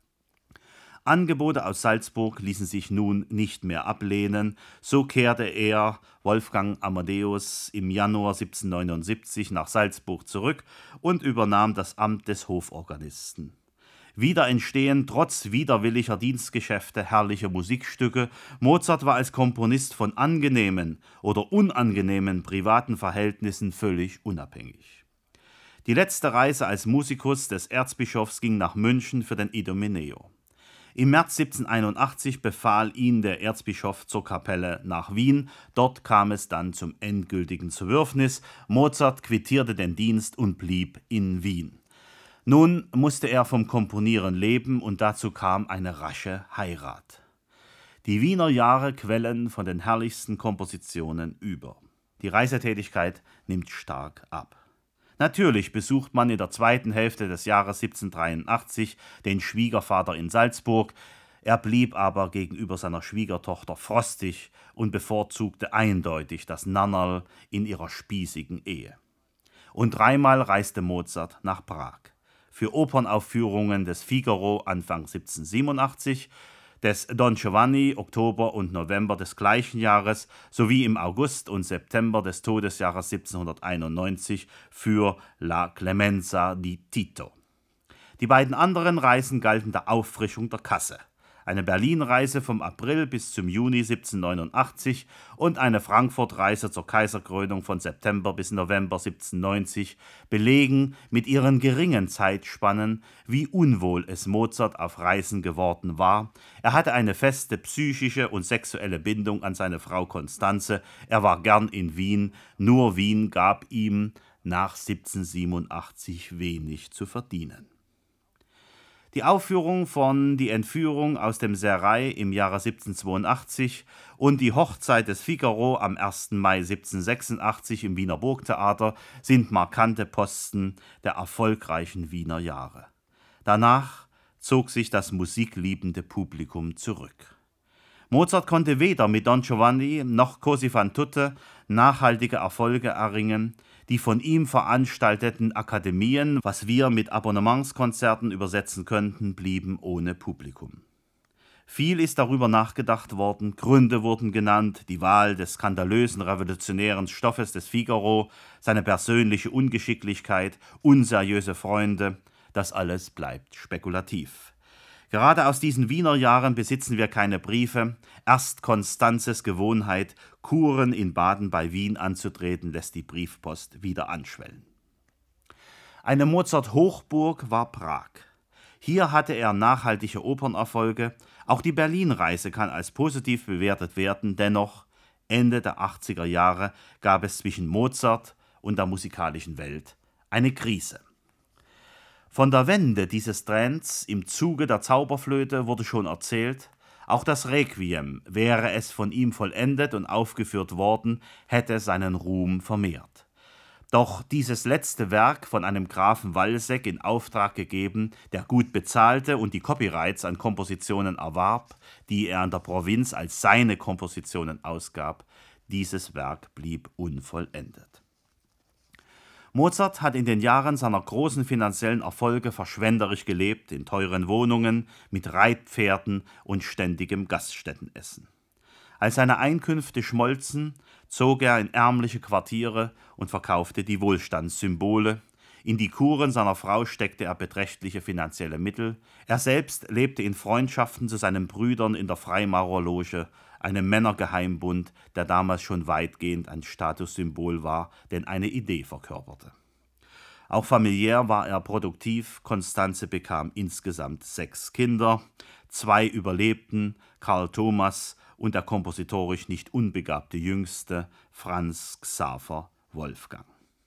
Angebote aus Salzburg ließen sich nun nicht mehr ablehnen. So kehrte er, Wolfgang Amadeus, im Januar siebzehnhundertneunundsiebzig nach Salzburg zurück und übernahm das Amt des Hoforganisten. Wieder entstehen trotz widerwilliger Dienstgeschäfte herrliche Musikstücke. Mozart war als Komponist von angenehmen oder unangenehmen privaten Verhältnissen völlig unabhängig. Die letzte Reise als Musikus des Erzbischofs ging nach München für den Idomeneo. Im März siebzehnhunderteinundachtzig befahl ihn der Erzbischof zur Kapelle nach Wien. Dort kam es dann zum endgültigen Zerwürfnis. Mozart quittierte den Dienst und blieb in Wien. Nun musste er vom Komponieren leben und dazu kam eine rasche Heirat. Die Wiener Jahre quellen von den herrlichsten Kompositionen über. Die Reisetätigkeit nimmt stark ab. Natürlich besucht man in der zweiten Hälfte des Jahres siebzehnhundertdreiundachtzig den Schwiegervater in Salzburg. Er blieb aber gegenüber seiner Schwiegertochter frostig und bevorzugte eindeutig das Nannerl in ihrer spießigen Ehe. Und dreimal reiste Mozart nach Prag. Für Opernaufführungen des Figaro Anfang siebzehnhundertsiebenundachtzig, des Don Giovanni Oktober und November des gleichen Jahres sowie im August und September des Todesjahres siebzehnhunderteinundneunzig für La Clemenza di Tito. Die beiden anderen Reisen galten der Auffrischung der Kasse. Eine Berlin-Reise vom April bis zum Juni siebzehnhundertneunundachtzig und eine Frankfurt-Reise zur Kaiserkrönung von September bis November siebzehnhundertneunzig belegen mit ihren geringen Zeitspannen, wie unwohl es Mozart auf Reisen geworden war. Er hatte eine feste psychische und sexuelle Bindung an seine Frau Constanze. Er war gern in Wien, nur Wien gab ihm nach siebzehnhundertsiebenundachtzig wenig zu verdienen. Die Aufführung von Die Entführung aus dem Serail im Jahre siebzehnhundertzweiundachtzig und die Hochzeit des Figaro am ersten Mai siebzehnhundertsechsundachtzig im Wiener Burgtheater sind markante Posten der erfolgreichen Wiener Jahre. Danach zog sich das musikliebende Publikum zurück. Mozart konnte weder mit Don Giovanni noch Così fan tutte nachhaltige Erfolge erringen. Die von ihm veranstalteten Akademien, was wir mit Abonnementskonzerten übersetzen könnten, blieben ohne Publikum. Viel ist darüber nachgedacht worden, Gründe wurden genannt, die Wahl des skandalösen revolutionären Stoffes des Figaro, seine persönliche Ungeschicklichkeit, unseriöse Freunde, das alles bleibt spekulativ. Gerade aus diesen Wiener Jahren besitzen wir keine Briefe. Erst Constanzes Gewohnheit, Kuren in Baden bei Wien anzutreten, lässt die Briefpost wieder anschwellen. Eine Mozart-Hochburg war Prag. Hier hatte er nachhaltige Opernerfolge. Auch die Berlin-Reise kann als positiv bewertet werden. Dennoch, Ende der achtziger Jahre gab es zwischen Mozart und der musikalischen Welt eine Krise. Von der Wende dieses Trends im Zuge der Zauberflöte wurde schon erzählt. Auch das Requiem, wäre es von ihm vollendet und aufgeführt worden, hätte seinen Ruhm vermehrt. Doch dieses letzte Werk von einem Grafen Walseck in Auftrag gegeben, der gut bezahlte und die Copyrights an Kompositionen erwarb, die er an der Provinz als seine Kompositionen ausgab, dieses Werk blieb unvollendet. Mozart hat in den Jahren seiner großen finanziellen Erfolge verschwenderisch gelebt, in teuren Wohnungen, mit Reitpferden und ständigem Gaststättenessen. Als seine Einkünfte schmolzen, zog er in ärmliche Quartiere und verkaufte die Wohlstandssymbole. In die Kuren seiner Frau steckte er beträchtliche finanzielle Mittel. Er selbst lebte in Freundschaften zu seinen Brüdern in der Freimaurerloge, einem Männergeheimbund, der damals schon weitgehend ein Statussymbol war, denn eine Idee verkörperte. Auch familiär war er produktiv. Constanze bekam insgesamt sechs Kinder. Zwei überlebten, Karl Thomas und der kompositorisch nicht unbegabte Jüngste, Franz Xaver Wolfgang.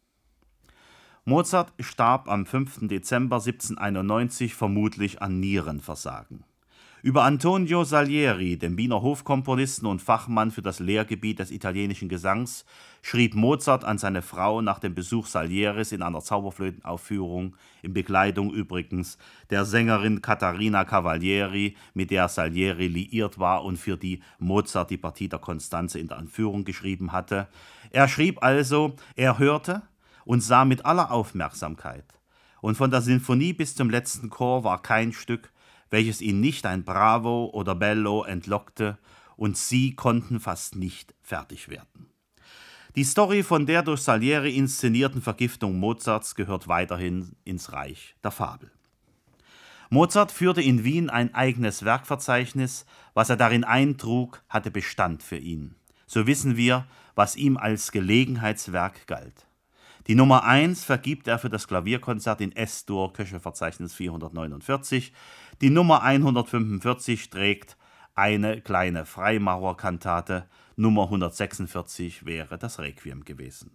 Mozart starb am fünften Dezember siebzehnhunderteinundneunzig vermutlich an Nierenversagen. Über Antonio Salieri, den Wiener Hofkomponisten und Fachmann für das Lehrgebiet des italienischen Gesangs, schrieb Mozart an seine Frau nach dem Besuch Salieris in einer Zauberflötenaufführung, in Begleitung übrigens der Sängerin Caterina Cavalieri, mit der Salieri liiert war und für die Mozart die Partie der Constanze in der Anführung geschrieben hatte. Er schrieb also, er hörte und sah mit aller Aufmerksamkeit. Und von der Sinfonie bis zum letzten Chor war kein Stück, welches ihn nicht ein Bravo oder Bello entlockte, und sie konnten fast nicht fertig werden. Die Story von der durch Salieri inszenierten Vergiftung Mozarts gehört weiterhin ins Reich der Fabel. Mozart führte in Wien ein eigenes Werkverzeichnis. Was er darin eintrug, hatte Bestand für ihn. So wissen wir, was ihm als Gelegenheitswerk galt. Die Nummer eins vergibt er für das Klavierkonzert in S-Dur, Köchelverzeichnis vierhundertneunundvierzig. Die Nummer hundertfünfundvierzig trägt eine kleine Freimaurerkantate. Nummer hundertsechsundvierzig wäre das Requiem gewesen.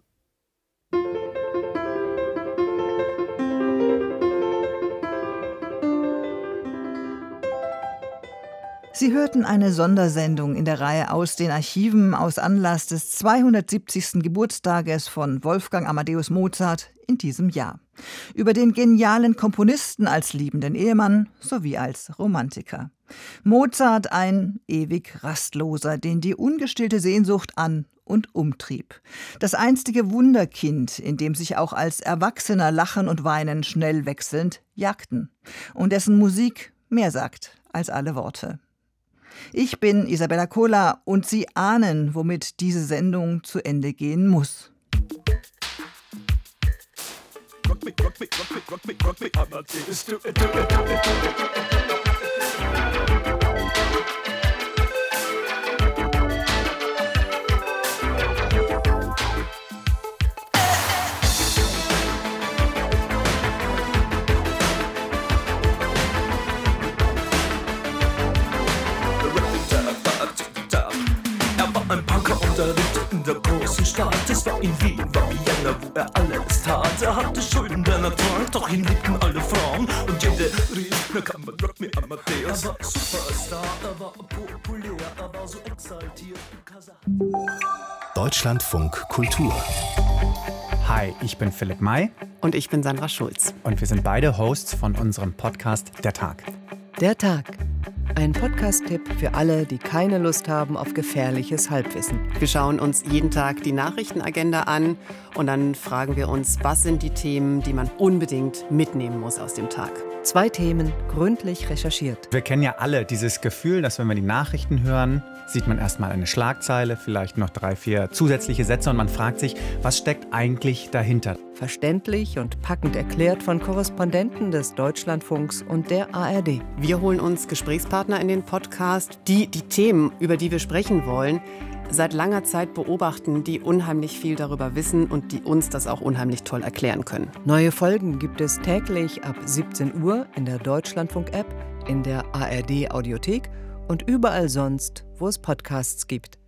Sie hörten eine Sondersendung in der Reihe Aus den Archiven aus Anlass des zweihundertsiebzigsten Geburtstages von Wolfgang Amadeus Mozart in diesem Jahr. Über den genialen Komponisten als liebenden Ehemann sowie als Romantiker. Mozart ein ewig Rastloser, den die ungestillte Sehnsucht an- und umtrieb. Das einstige Wunderkind, in dem sich auch als Erwachsener Lachen und Weinen schnell wechselnd jagten. Und dessen Musik mehr sagt als alle Worte. Ich bin Isabella Kohler und Sie ahnen, womit diese Sendung zu Ende gehen muss. Rock me, rock me, rock me, rock me, rock me, Amadeus, do it, do it, do it, do it. In der großen Stadt, es war in Wien, war Vienna, wo er alles tat. Er hatte Schulden der Natur, doch ihn liebten alle Frauen. Und jede rief, na kann man rock me Amadeus. Er war Superstar, er war populär, er war so exaltiert. Deutschlandfunk Kultur. Hi, ich bin Philipp May. Und ich bin Sandra Schulz. Und wir sind beide Hosts von unserem Podcast Der Tag. Der Tag. Ein Podcast-Tipp für alle, die keine Lust haben auf gefährliches Halbwissen. Wir schauen uns jeden Tag die Nachrichtenagenda an und dann fragen wir uns, was sind die Themen, die man unbedingt mitnehmen muss aus dem Tag. Zwei Themen, gründlich recherchiert. Wir kennen ja alle dieses Gefühl, dass wenn wir die Nachrichten hören, sieht man erstmal eine Schlagzeile, vielleicht noch drei, vier zusätzliche Sätze und man fragt sich, was steckt eigentlich dahinter? Verständlich und packend erklärt von Korrespondenten des Deutschlandfunks und der A R D. Wir holen uns Gesprächspartner in den Podcast, die die Themen, über die wir sprechen wollen, seit langer Zeit beobachten, die unheimlich viel darüber wissen und die uns das auch unheimlich toll erklären können. Neue Folgen gibt es täglich ab siebzehn Uhr in der Deutschlandfunk-App, in der A R D-Audiothek und überall sonst, wo es Podcasts gibt.